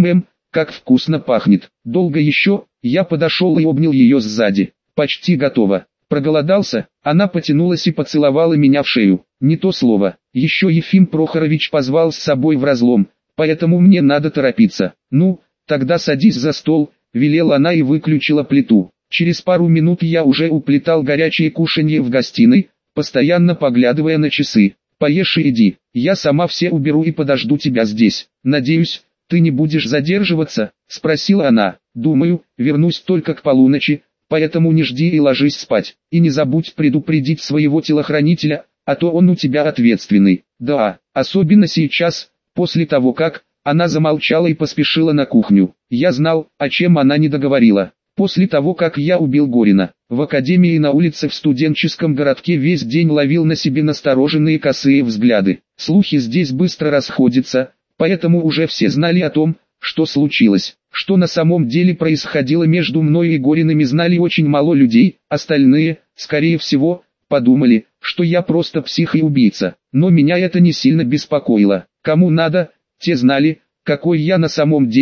Как вкусно пахнет. Долго еще? Я подошел и обнял ее сзади. Почти готово. Проголодался? Она потянулась и поцеловала меня в шею. Не то слово. Еще Ефим Прохорович позвал с собой в разлом, поэтому мне надо торопиться. Ну, тогда садись за стол, велела она и выключила плиту. Через пару минут я уже уплетал горячее кушанье в гостиной, постоянно поглядывая на часы. «Поешь и иди, я сама все уберу и подожду тебя здесь. Надеюсь, ты не будешь задерживаться?» – спросила она. «Думаю, вернусь только к полуночи, поэтому не жди и ложись спать. И не забудь предупредить своего телохранителя, а то он у тебя ответственный». «Да, особенно сейчас, после того как...» Она замолчала и поспешила на кухню. Я знал, о чем она не договорила. После того, как я убил Горина, в академии и на улице в студенческом городке весь день ловил на себе настороженные косые взгляды. Слухи здесь быстро расходятся, поэтому уже все знали о том, что случилось. Что на самом деле происходило между мной и Гориными, знали очень мало людей, остальные, скорее всего, подумали, что я просто псих и убийца. Но меня это не сильно беспокоило. Кому надо, те знали, какой я на самом деле,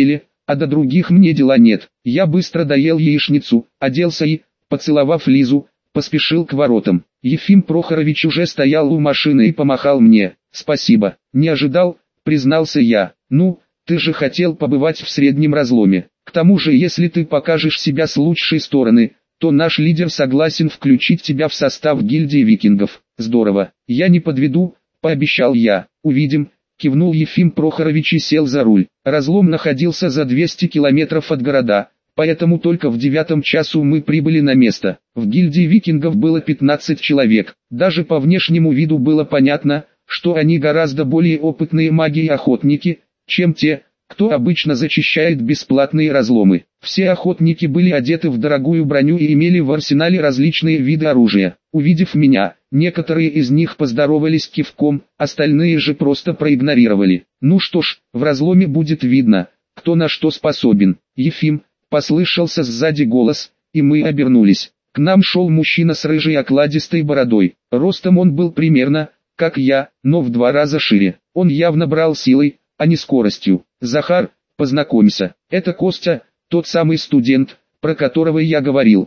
а до других мне дела нет. Я быстро доел яичницу, оделся и, поцеловав Лизу, поспешил к воротам. Ефим Прохорович уже стоял у машины и помахал мне. «Спасибо, не ожидал», признался я. «Ну, ты же хотел побывать в среднем разломе. К тому же, если ты покажешь себя с лучшей стороны, то наш лидер согласен включить тебя в состав гильдии викингов». «Здорово, я не подведу», пообещал я. «Увидим», кивнул Ефим Прохорович и сел за руль. Разлом находился за 200 километров от города, поэтому только в 9 часу мы прибыли на место. В гильдии викингов было 15 человек. Даже по внешнему виду было понятно, что они гораздо более опытные маги и охотники, чем те, кто обычно зачищает бесплатные разломы. Все охотники были одеты в дорогую броню и имели в арсенале различные виды оружия. Увидев меня, некоторые из них поздоровались кивком, остальные же просто проигнорировали. «Ну что ж, в разломе будет видно, кто на что способен». «Ефим», послышался сзади голос, и мы обернулись. К нам шел мужчина с рыжей окладистой бородой. Ростом он был примерно, как я, но в 2 раза шире. Он явно брал силой, а не скоростью. «Захар, познакомься, это Костя, тот самый студент, про которого я говорил.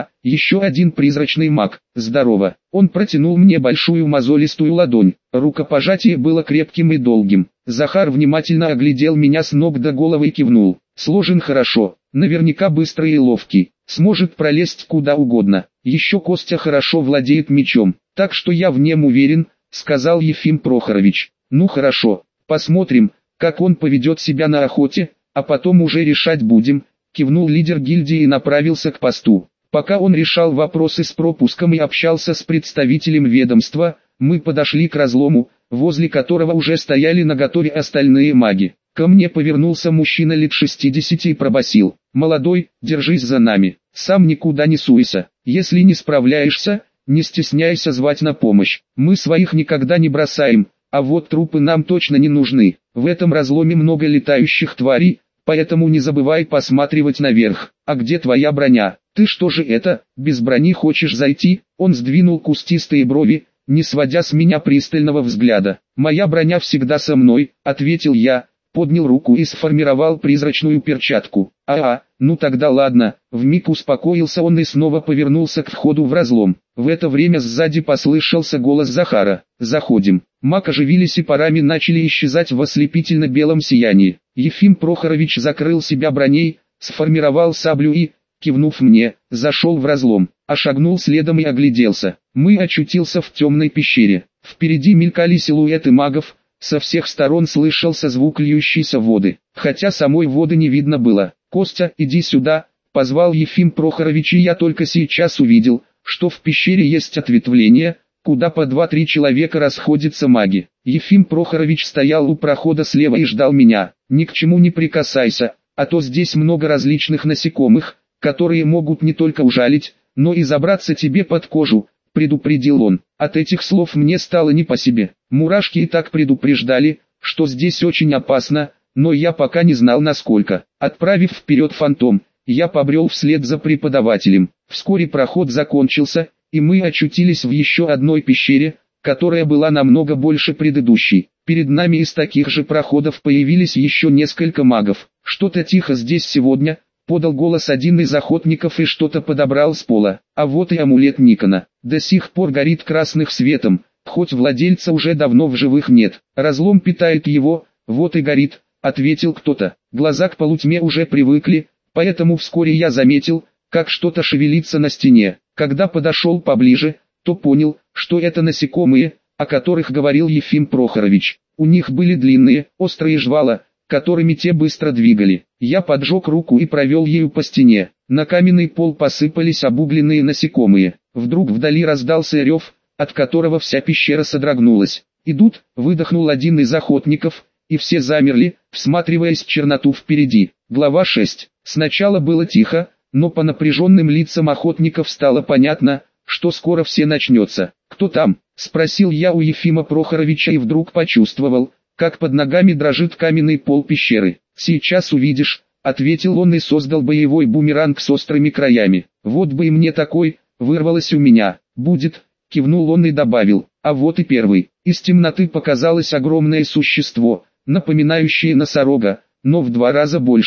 Еще один призрачный маг. Здорово». Он протянул мне большую мозолистую ладонь. Рукопожатие было крепким и долгим. Захар внимательно оглядел меня с ног до головы и кивнул. «Сложен хорошо, наверняка быстрый и ловкий, сможет пролезть куда угодно. Еще Костя хорошо владеет мечом, так что я в нем уверен», сказал Ефим Прохорович. «Ну хорошо, посмотрим, как он поведет себя на охоте, а потом уже решать будем», кивнул лидер гильдии и направился к посту. Пока он решал вопросы с пропуском и общался с представителем ведомства, мы подошли к разлому, возле которого уже стояли наготове остальные маги. Ко мне повернулся мужчина лет 60 и пробасил: «Молодой, держись за нами, сам никуда не суйся, если не справляешься, не стесняйся звать на помощь, мы своих никогда не бросаем, а вот трупы нам точно не нужны, в этом разломе много летающих тварей, поэтому не забывай посматривать наверх. А где твоя броня? Ты что же это, без брони хочешь зайти?» Он сдвинул кустистые брови, не сводя с меня пристального взгляда. «Моя броня всегда со мной», ответил я, поднял руку и сформировал призрачную перчатку. Ну тогда ладно». Вмиг успокоился он и снова повернулся к входу в разлом. В это время сзади послышался голос Захара: «Заходим». Маг оживились и парами начали исчезать в ослепительно-белом сиянии. Ефим Прохорович закрыл себя броней, сформировал саблю и, кивнув мне, зашел в разлом, а шагнул следом и огляделся. Мы очутился в темной пещере. Впереди мелькали силуэты магов, со всех сторон слышался звук льющейся воды, хотя самой воды не видно было. «Костя, иди сюда», позвал Ефим Прохорович, и я только сейчас увидел, что в пещере есть ответвление, куда по 2-3 человека расходятся маги. Ефим Прохорович стоял у прохода слева и ждал меня. «Ни к чему не прикасайся, а то здесь много различных насекомых, которые могут не только ужалить, но и забраться тебе под кожу», предупредил он. От этих слов мне стало не по себе. Мурашки и так предупреждали, что здесь очень опасно, но я пока не знал насколько. Отправив вперед фантом, я побрел вслед за преподавателем. Вскоре проход закончился, и мы очутились в еще одной пещере, которая была намного больше предыдущей. Перед нами из таких же проходов появились еще несколько магов. «Что-то тихо здесь сегодня», подал голос один из охотников и что-то подобрал с пола. «А вот и амулет Никона. До сих пор горит красных светом, хоть владельца уже давно в живых нет. Разлом питает его, вот и горит», ответил кто-то. Глаза к полутьме уже привыкли, поэтому вскоре я заметил, как что-то шевелится на стене. Когда подошел поближе, то понял, что это насекомые, о которых говорил Ефим Прохорович. У них были длинные, острые жвала, которыми те быстро двигали. Я поджег руку и провел ею по стене. На каменный пол посыпались обугленные насекомые. Вдруг вдали раздался рев, от которого вся пещера содрогнулась. «Идут», выдохнул один из охотников, и все замерли, всматриваясь в черноту впереди. Глава 6. Сначала было тихо, но по напряженным лицам охотников стало понятно, что скоро все начнется. «Кто там?» – спросил я у Ефима Прохоровича и вдруг почувствовал, как под ногами дрожит каменный пол пещеры. «Сейчас увидишь», — ответил он и создал боевой бумеранг с острыми краями. «Вот бы и мне такой», — вырвалось у меня. «Будет», — кивнул он и добавил. «А вот и первый». Из темноты показалось огромное существо, напоминающее носорога, но в 2 раза больше.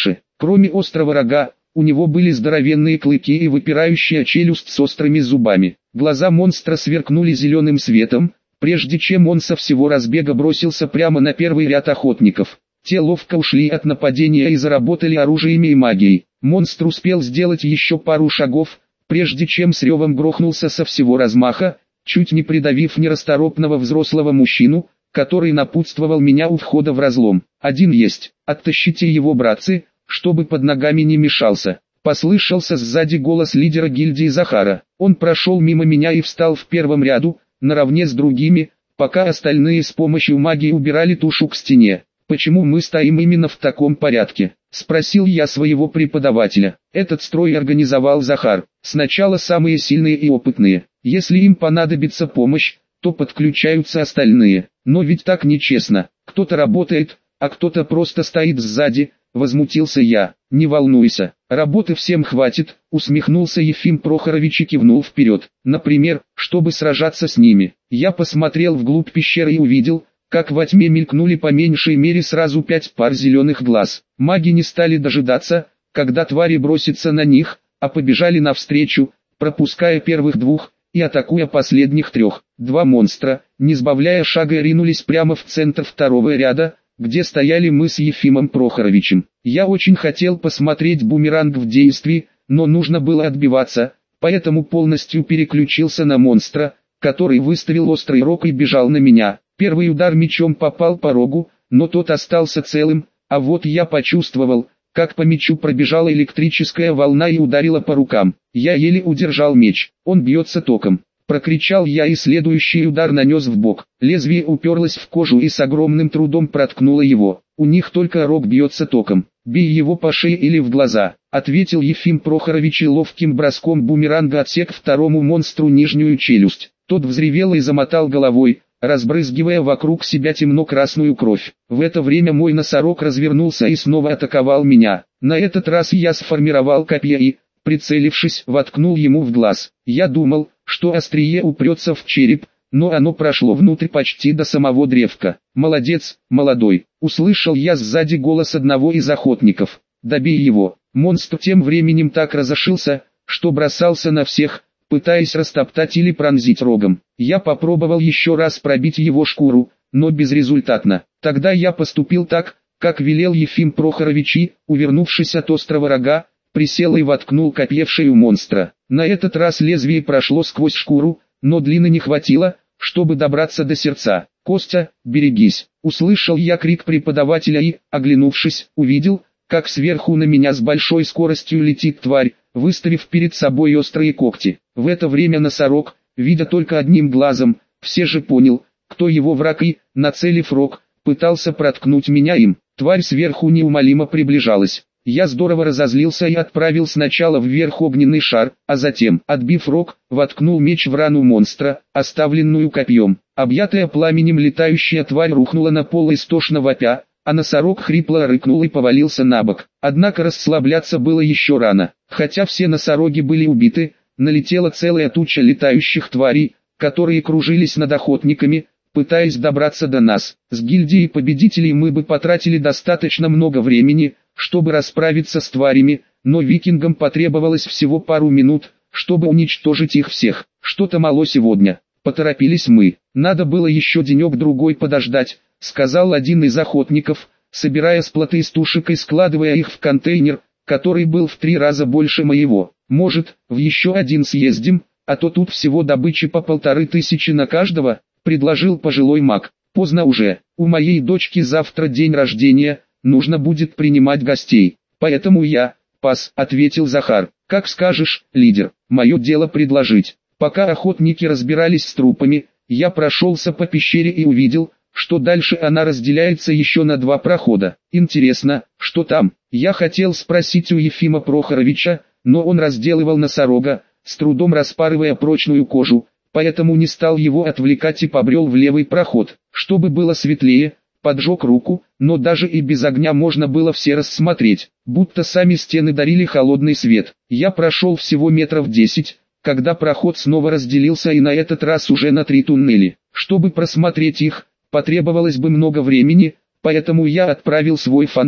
Кроме острого рога, у него были здоровенные клыки и выпирающая челюсть с острыми зубами. Глаза монстра сверкнули зеленым светом, прежде чем он со всего разбега бросился прямо на первый ряд охотников. Те ловко ушли от нападения и заработали оружиями и магией. Монстр успел сделать еще пару шагов, прежде чем с ревом грохнулся со всего размаха, чуть не придавив нерасторопного взрослого мужчину, который напутствовал меня у входа в разлом. «Один есть, оттащите его, братцы, чтобы под ногами не мешался». Послышался сзади голос лидера гильдии Захара. Он прошел мимо меня и встал в первом ряду, наравне с другими, пока остальные с помощью магии убирали тушу к стене. «Почему мы стоим именно в таком порядке?» — спросил я своего преподавателя. Этот строй организовал Захар. Сначала самые сильные и опытные. Если им понадобится помощь, то подключаются остальные. Но ведь так нечестно. Кто-то работает, а кто-то просто стоит сзади. Возмутился я. «Не волнуйся, работы всем хватит», усмехнулся Ефим Прохорович и кивнул вперед. «Например, чтобы сражаться с ними». Я посмотрел вглубь пещеры и увидел, как во тьме мелькнули по меньшей мере сразу 5 пар зеленых глаз. Маги не стали дожидаться, когда твари бросятся на них, а побежали навстречу, пропуская первых 2 и атакуя последних 3. 2 монстра, не сбавляя шага, ринулись прямо в центр второго ряда, где стояли мы с Ефимом Прохоровичем. Я очень хотел посмотреть бумеранг в действии, но нужно было отбиваться, поэтому полностью переключился на монстра, который выставил острый рог и бежал на меня. Первый удар мечом попал по рогу, но тот остался целым, а вот я почувствовал, как по мечу пробежала электрическая волна и ударила по рукам. Я еле удержал меч. «Он бьется током», — прокричал я, и следующий удар нанес в бок. Лезвие уперлось в кожу и с огромным трудом проткнуло его. «У них только рог бьется током. Бей его по шее или в глаза», — ответил Ефим Прохорович и ловким броском бумеранга отсек второму монстру нижнюю челюсть. Тот взревел и замотал головой, разбрызгивая вокруг себя темно-красную кровь. В это время мой носорог развернулся и снова атаковал меня. На этот раз я сформировал копье и, прицелившись, воткнул ему в глаз. Я думал, что острие упрется в череп, но оно прошло внутрь почти до самого древка. «Молодец, молодой!» — услышал я сзади голос одного из охотников. «Добей его!» Монстр тем временем так разошился, что бросался на всех, пытаясь растоптать или пронзить рогом. Я попробовал еще раз пробить его шкуру, но безрезультатно. Тогда я поступил так, как велел Ефим Прохорович и, увернувшись от острого рога, присел и воткнул копье в шею монстра. На этот раз лезвие прошло сквозь шкуру, но длины не хватило, чтобы добраться до сердца. «Костя, берегись!» — услышал я крик преподавателя и, оглянувшись, увидел, как сверху на меня с большой скоростью летит тварь, выставив перед собой острые когти. В это время носорог, видя только одним глазом, все же понял, кто его враг, и, нацелив рог, пытался проткнуть меня им. Тварь сверху неумолимо приближалась. Я здорово разозлился и отправил сначала вверх огненный шар, а затем, отбив рог, воткнул меч в рану монстра, оставленную копьем. Объятая пламенем летающая тварь рухнула на пол истошно вопя, а носорог хрипло рыкнул и повалился на бок. Однако расслабляться было еще рано. Хотя все носороги были убиты, налетела целая туча летающих тварей, которые кружились над охотниками, пытаясь добраться до нас. С гильдией победителей мы бы потратили достаточно много времени, чтобы расправиться с тварями, но викингам потребовалось всего пару минут, чтобы уничтожить их всех. Что-то мало сегодня. Поторопились мы. «Надо было еще денек-другой подождать», — сказал один из охотников, собирая сплоты из тушек и складывая их в контейнер, который был в 3 раза больше моего. «Может, в еще один съездим, а то тут всего добычи по 1500 на каждого», — предложил пожилой маг. «Поздно уже, у моей дочки завтра день рождения, нужно будет принимать гостей, поэтому я...» «Пас», — ответил Захар. «Как скажешь, лидер, мое дело предложить». Пока охотники разбирались с трупами, я прошелся по пещере и увидел, что дальше она разделяется еще на 2 прохода. Интересно, что там? Я хотел спросить у Ефима Прохоровича, но он разделывал носорога, с трудом распарывая прочную кожу, поэтому не стал его отвлекать и побрел в левый проход. Чтобы было светлее, поджег руку, но даже и без огня можно было все рассмотреть, будто сами стены дарили холодный свет. Я прошел всего метров 10, когда проход снова разделился, и на этот раз уже на 3 туннели. Чтобы просмотреть их, потребовалось бы много времени, поэтому я отправил свой фантом.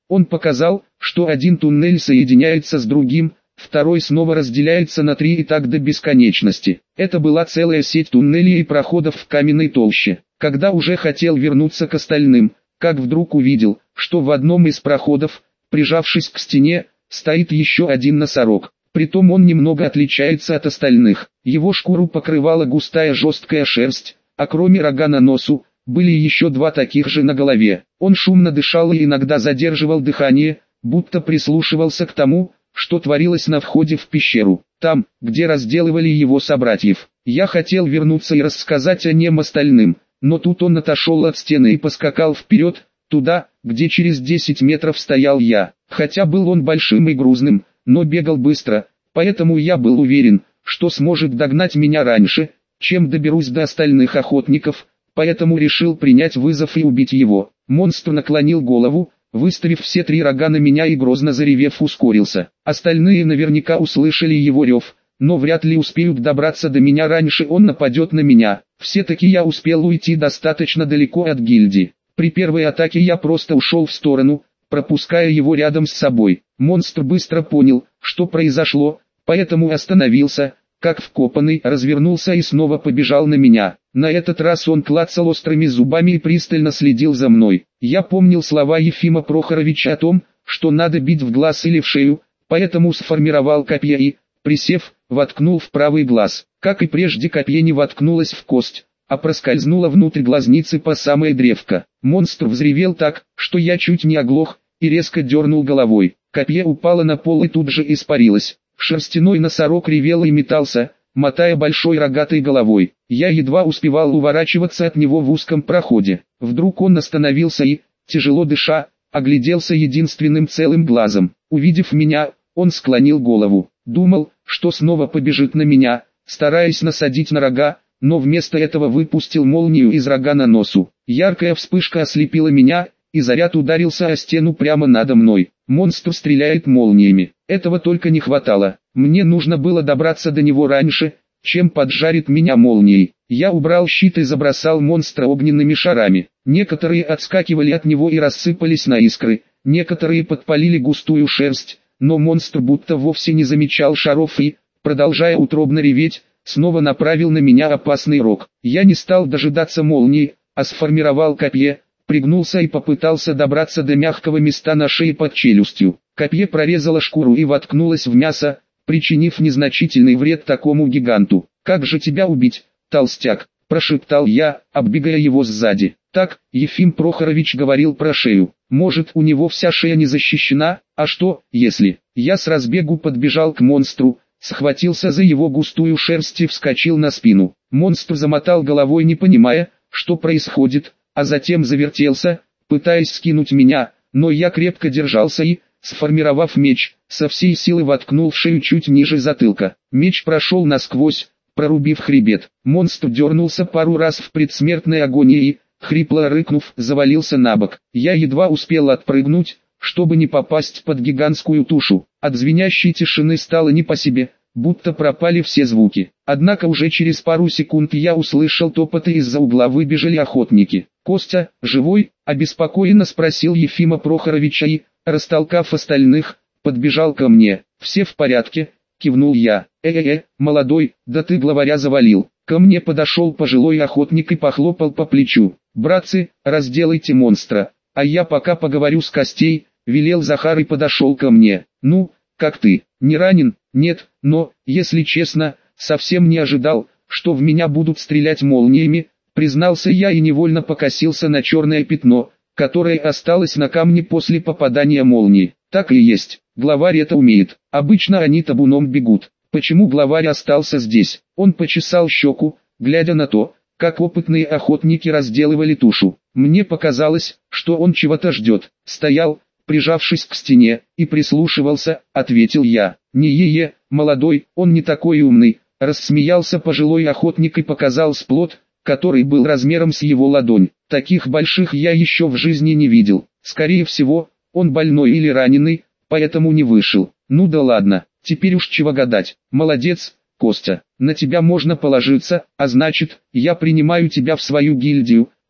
Он показал, что один туннель соединяется с другим, второй снова разделяется на 3 и так до бесконечности. Это была целая сеть туннелей и проходов в каменной толще. Когда уже хотел вернуться к остальным, как вдруг увидел, что в одном из проходов, прижавшись к стене, стоит еще один носорог. Притом он немного отличается от остальных. Его шкуру покрывала густая жесткая шерсть, а кроме рога на носу, были еще 2 таких же на голове. Он шумно дышал и иногда задерживал дыхание, будто прислушивался к тому, что творилось на входе в пещеру, там, где разделывали его собратьев. Я хотел вернуться и рассказать о нем остальным, но тут он отошел от стены и поскакал вперед, туда, где через 10 метров стоял я. Хотя был он большим и грузным, но бегал быстро, поэтому я был уверен, что сможет догнать меня раньше, чем доберусь до остальных охотников, поэтому решил принять вызов и убить его. Монстр наклонил голову, выставив все 3 рога на меня и грозно заревев ускорился. Остальные наверняка услышали его рев, но вряд ли успеют добраться до меня раньше, он нападет на меня. Все-таки я успел уйти достаточно далеко от гильдии. При первой атаке я просто ушел в сторону, пропуская его рядом с собой. Монстр быстро понял, что произошло, поэтому остановился, как вкопанный, развернулся и снова побежал на меня. На этот раз он клацал острыми зубами и пристально следил за мной. Я помнил слова Ефима Прохоровича о том, что надо бить в глаз или в шею, поэтому сформировал копье и, присев, воткнул в правый глаз. Как и прежде, копье не воткнулось в кость, а проскользнуло внутрь глазницы по самое древко. Монстр взревел так, что я чуть не оглох, и резко дернул головой. Копье упало на пол и тут же испарилось. Шерстяной носорог ревел и метался, мотая большой рогатой головой. Я едва успевал уворачиваться от него в узком проходе. Вдруг он остановился и, тяжело дыша, огляделся единственным целым глазом. Увидев меня, он склонил голову. Думал, что снова побежит на меня, стараясь насадить на рога, но вместо этого выпустил молнию из рога на носу. Яркая вспышка ослепила меня, и заряд ударился о стену прямо надо мной. Монстр стреляет молниями. Этого только не хватало. Мне нужно было добраться до него раньше, чем поджарит меня молнией. Я убрал щит и забросал монстра огненными шарами. Некоторые отскакивали от него и рассыпались на искры, некоторые подпалили густую шерсть, но монстр будто вовсе не замечал шаров и, продолжая утробно реветь, снова направил на меня опасный рог. Я не стал дожидаться молнии, а сформировал копье, пригнулся и попытался добраться до мягкого места на шее под челюстью. Копье прорезало шкуру и воткнулось в мясо, причинив незначительный вред такому гиганту. «Как же тебя убить, толстяк?» – прошептал я, оббегая его сзади. Так, Ефим Прохорович говорил про шею. Может, у него вся шея не защищена, а что, если... Я с разбегу подбежал к монстру, схватился за его густую шерсть и вскочил на спину. Монстр замотал головой, не понимая, что происходит, а затем завертелся, пытаясь скинуть меня, но я крепко держался и, сформировав меч, со всей силы воткнул в шею чуть ниже затылка. Меч прошел насквозь, прорубив хребет. Монстр дернулся пару раз в предсмертной агонии и, хрипло рыкнув, завалился на бок. Я едва успел отпрыгнуть, чтобы не попасть под гигантскую тушу. От звенящей тишины стало не по себе, будто пропали все звуки. Однако уже через пару секунд я услышал топот, и из-за угла выбежали охотники. «Костя, живой?» – обеспокоенно спросил Ефима Прохоровича и, растолкав остальных, подбежал ко мне. «Все в порядке?» – кивнул я. Молодой, да ты главаря завалил». Ко мне подошел пожилой охотник и похлопал по плечу. «Братцы, разделайте монстра, а я пока поговорю с Костей», – велел Захар и подошел ко мне. «Ну, как ты? Не ранен?» «Нет, но, если честно, совсем не ожидал, что в меня будут стрелять молниями», – признался я и невольно покосился на черное пятно, которое осталось на камне после попадания молнии. «Так и есть, главарь это умеет, обычно они табуном бегут. Почему главарь остался здесь?» Он почесал щеку, глядя на то, как опытные охотники разделывали тушу. Мне показалось, что он чего-то ждет. «Стоял, прижавшись к стене, и прислушивался», — ответил я. «Не молодой, он не такой умный», — рассмеялся пожилой охотник и показал сплот, который был размером с его ладонь. «Таких больших я еще в жизни не видел. Скорее всего, он больной или раненый, поэтому не вышел. Ну да ладно, теперь уж чего гадать. Молодец, Костя, на тебя можно положиться, а значит, я принимаю тебя в свою гильдию»,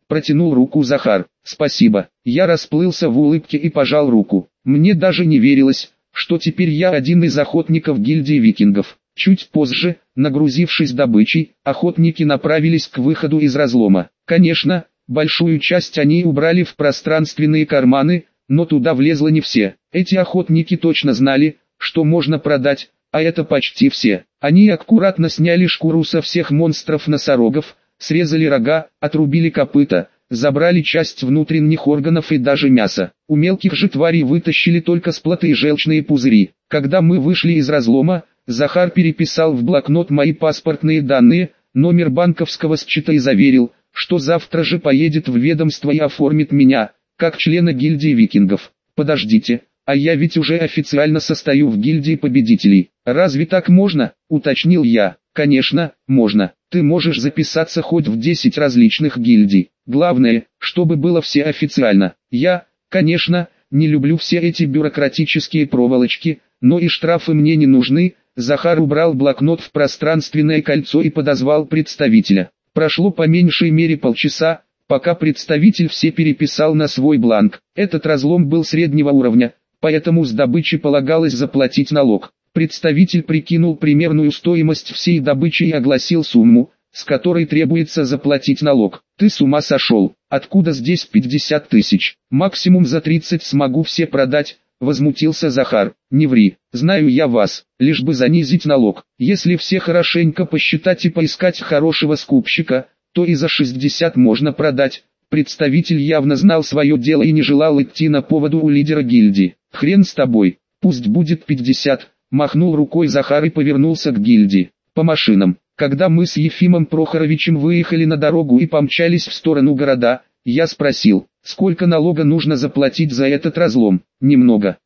Протянул руку Захар. Спасибо. Я расплылся в улыбке и пожал руку. Мне даже не верилось, что теперь я один из охотников гильдии викингов. Чуть позже, нагрузившись добычей, охотники направились к выходу из разлома. Конечно, большую часть они убрали в пространственные карманы, но туда влезло не все. Эти охотники точно знали, что можно продать, а это почти все. Они аккуратно сняли шкуру со всех монстров-носорогов, срезали рога, отрубили копыта, забрали часть внутренних органов и даже мясо. У мелких же тварей вытащили только сплоты и желчные пузыри. Когда мы вышли из разлома, Захар переписал в блокнот мои паспортные данные, номер банковского счета и заверил, что завтра же поедет в ведомство и оформит меня, как члена гильдии викингов. Подождите, а я ведь уже официально состою в гильдии победителей. Разве так можно? Уточнил я. Конечно, можно. Ты можешь записаться хоть в 10 различных гильдий. Главное, чтобы было все официально. Я, конечно, не люблю все эти бюрократические проволочки, но и штрафы мне не нужны. Захар убрал блокнот в пространственное кольцо и подозвал представителя. Прошло по меньшей мере полчаса, пока представитель все переписал на свой бланк. Этот разлом был среднего уровня, поэтому с добычи полагалось заплатить налог. Представитель прикинул примерную стоимость всей добычи и огласил сумму, с которой требуется заплатить налог. Ты с ума сошел? Откуда здесь 50 тысяч? Максимум за 30 смогу все продать. Возмутился Захар. Не ври, знаю я вас, лишь бы занизить налог. Если все хорошенько посчитать и поискать хорошего скупщика, то и за 60 можно продать. Представитель явно знал свое дело и не желал идти на поводу у лидера гильдии. Хрен с тобой, пусть будет 50, махнул рукой Захар и повернулся к гильдии. По машинам. Когда мы с Ефимом Прохоровичем выехали на дорогу и помчались в сторону города, я спросил, сколько налога нужно заплатить за этот разлом? Немного,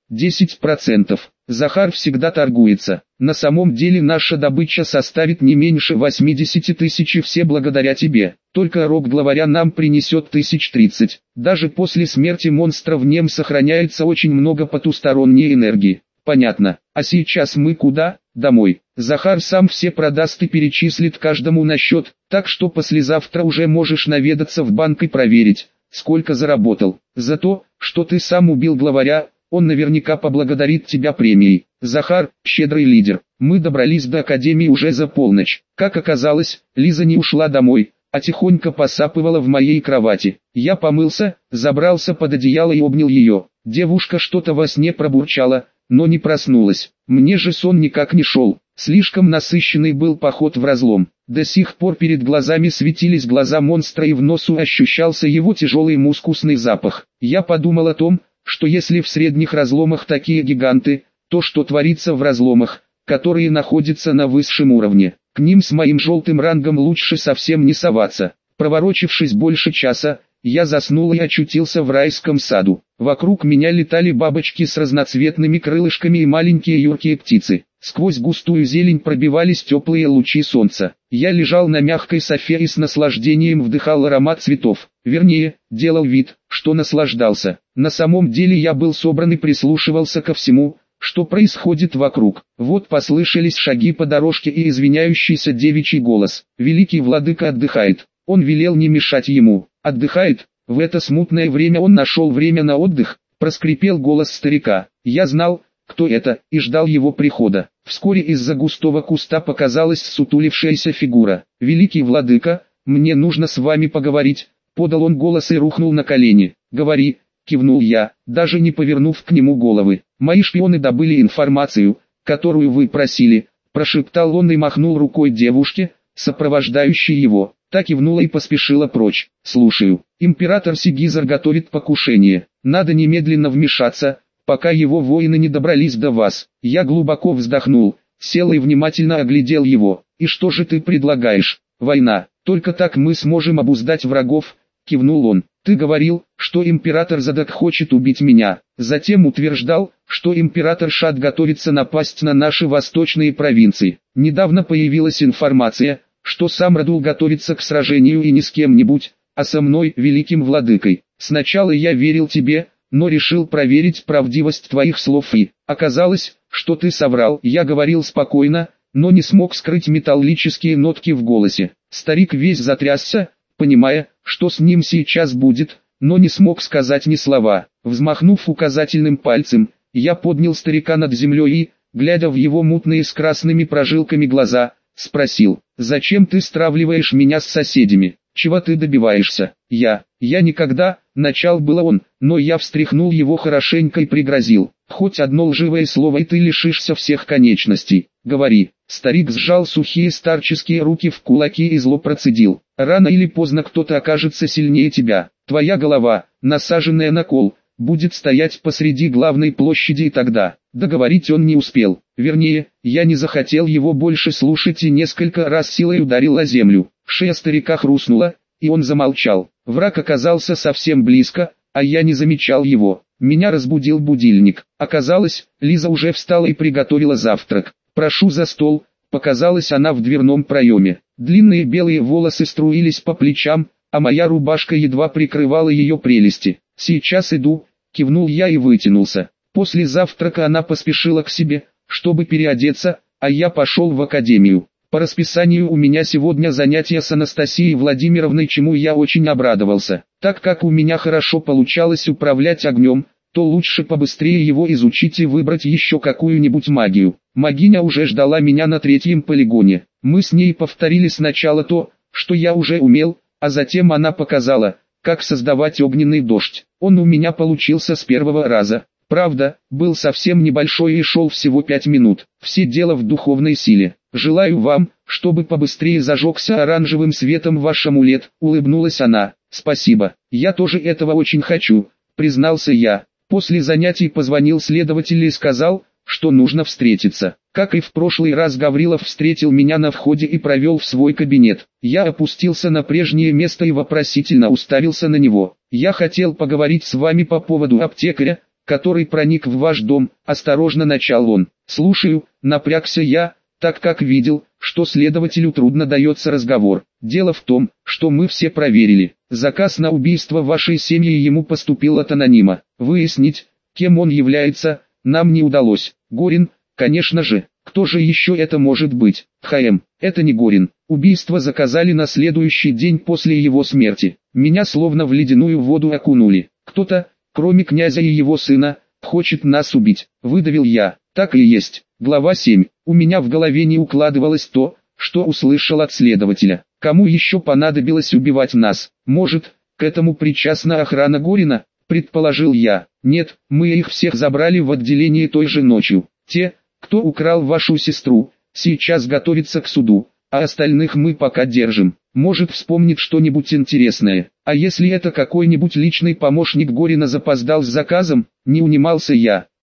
10%. Захар всегда торгуется. На самом деле наша добыча составит не меньше 80 тысяч и все благодаря тебе. Только рог главаря нам принесет 1030. Даже после смерти монстра в нем сохраняется очень много потусторонней энергии. Понятно. А сейчас мы куда? Домой. Захар сам все продаст и перечислит каждому на счет, так что послезавтра уже можешь наведаться в банк и проверить, сколько заработал. За то, что ты сам убил главаря, он наверняка поблагодарит тебя премией. Захар, щедрый лидер. Мы добрались до академии уже за полночь. Как оказалось, Лиза не ушла домой, а тихонько посапывала в моей кровати. Я помылся, забрался под одеяло и обнял ее. Девушка что-то во сне пробурчала, но не проснулась. Мне же сон никак не шел. Слишком насыщенный был поход в разлом. До сих пор перед глазами светились глаза монстра и в носу ощущался его тяжелый мускусный запах. Я подумал о том, что если в средних разломах такие гиганты, то что творится в разломах, которые находятся на высшем уровне. К ним с моим желтым рангом лучше совсем не соваться. Проворочившись больше часа, я заснул и очутился в райском саду. Вокруг меня летали бабочки с разноцветными крылышками и маленькие юркие птицы. Сквозь густую зелень пробивались теплые лучи солнца. Я лежал на мягкой софе и с наслаждением вдыхал аромат цветов. Вернее, делал вид, что наслаждался. На самом деле я был собран и прислушивался ко всему, что происходит вокруг. Вот послышались шаги по дорожке и извиняющийся девичий голос. Великий владыка отдыхает. Он велел не мешать ему. Отдыхает? В это смутное время он нашел время на отдых, проскрипел голос старика. Я знал, кто это, и ждал его прихода. Вскоре из-за густого куста показалась сутулившаяся фигура. «Великий владыка, мне нужно с вами поговорить», — подал он голос и рухнул на колени. «Говори», — кивнул я, даже не повернув к нему головы. «Мои шпионы добыли информацию, которую вы просили», — прошептал он и махнул рукой девушке, сопровождающей его. Та кивнула и поспешила прочь. «Слушаю. Император Сигизар готовит покушение. Надо немедленно вмешаться, пока его воины не добрались до вас». Я глубоко вздохнул, сел и внимательно оглядел его. «И что же ты предлагаешь?» «Война. Только так мы сможем обуздать врагов», — кивнул он. «Ты говорил, что император Задак хочет убить меня. Затем утверждал, что император Шад готовится напасть на наши восточные провинции. Недавно появилась информация, что сам Радул готовится к сражению и не с кем-нибудь, а со мной, великим владыкой. Сначала я верил тебе, но решил проверить правдивость твоих слов и оказалось, что ты соврал». Я говорил спокойно, но не смог скрыть металлические нотки в голосе. Старик весь затрясся, понимая, что с ним сейчас будет, но не смог сказать ни слова. Взмахнув указательным пальцем, я поднял старика над землей и, глядя в его мутные с красными прожилками глаза, спросил: «Зачем ты стравливаешь меня с соседями? Чего ты добиваешься?» Я никогда, начал было он, но я встряхнул его хорошенько и пригрозил: «Хоть одно лживое слово и ты лишишься всех конечностей. Говори». Старик сжал сухие старческие руки в кулаки и зло процедил: «Рано или поздно кто-то окажется сильнее тебя. Твоя голова, насаженная на кол, будет стоять посреди главной площади, и тогда...» Договорить он не успел. Вернее, я не захотел его больше слушать и несколько раз силой ударил о землю. Шея старика хрустнула, и он замолчал. Враг оказался совсем близко, а я не замечал его. Меня разбудил будильник. Оказалось, Лиза уже встала и приготовила завтрак. «Прошу за стол», — показалась она в дверном проеме. Длинные белые волосы струились по плечам, а моя рубашка едва прикрывала ее прелести. «Сейчас иду», — кивнул я и вытянулся. После завтрака она поспешила к себе, чтобы переодеться, а я пошел в академию. По расписанию у меня сегодня занятия с Анастасией Владимировной, чему я очень обрадовался. Так как у меня хорошо получалось управлять огнем, то лучше побыстрее его изучить и выбрать еще какую-нибудь магию. Магиня уже ждала меня на 3-м полигоне. Мы с ней повторили сначала то, что я уже умел, а затем она показала, как создавать огненный дождь. Он у меня получился с первого раза. Правда, был совсем небольшой и шел всего 5 минут. Все дело в духовной силе. «Желаю вам, чтобы побыстрее зажегся оранжевым светом ваш амулет», — улыбнулась она. «Спасибо, я тоже этого очень хочу», — признался я. После занятий позвонил следователь и сказал, что нужно встретиться. Как и в прошлый раз, Гаврилов встретил меня на входе и провел в свой кабинет. Я опустился на прежнее место и вопросительно уставился на него. «Я хотел поговорить с вами по поводу аптекаря, который проник в ваш дом», — осторожно начал он. «Слушаю», — напрягся я, так как видел, что следователю трудно дается разговор. «Дело в том, что мы все проверили. Заказ на убийство вашей семьи ему поступил от анонима. Выяснить, кем он является, нам не удалось. Горин, конечно же. Кто же еще это может быть? Это не Горин. Убийство заказали на следующий день после его смерти. Меня словно в ледяную воду окунули. Кто-то, кроме князя и его сына, хочет нас убить», — выдавил я. «Так и есть». Глава 7. У меня в голове не укладывалось то, что услышал от следователя. Кому еще понадобилось убивать нас? Может, к этому причастна охрана Горина, предположил я. Нет, мы их всех забрали в отделение той же ночью. Те, кто украл вашу сестру, сейчас готовятся к суду, а остальных мы пока держим. Может, вспомнит что-нибудь интересное. А если это какой-нибудь личный помощник Горина запоздал с заказом, не унимался я.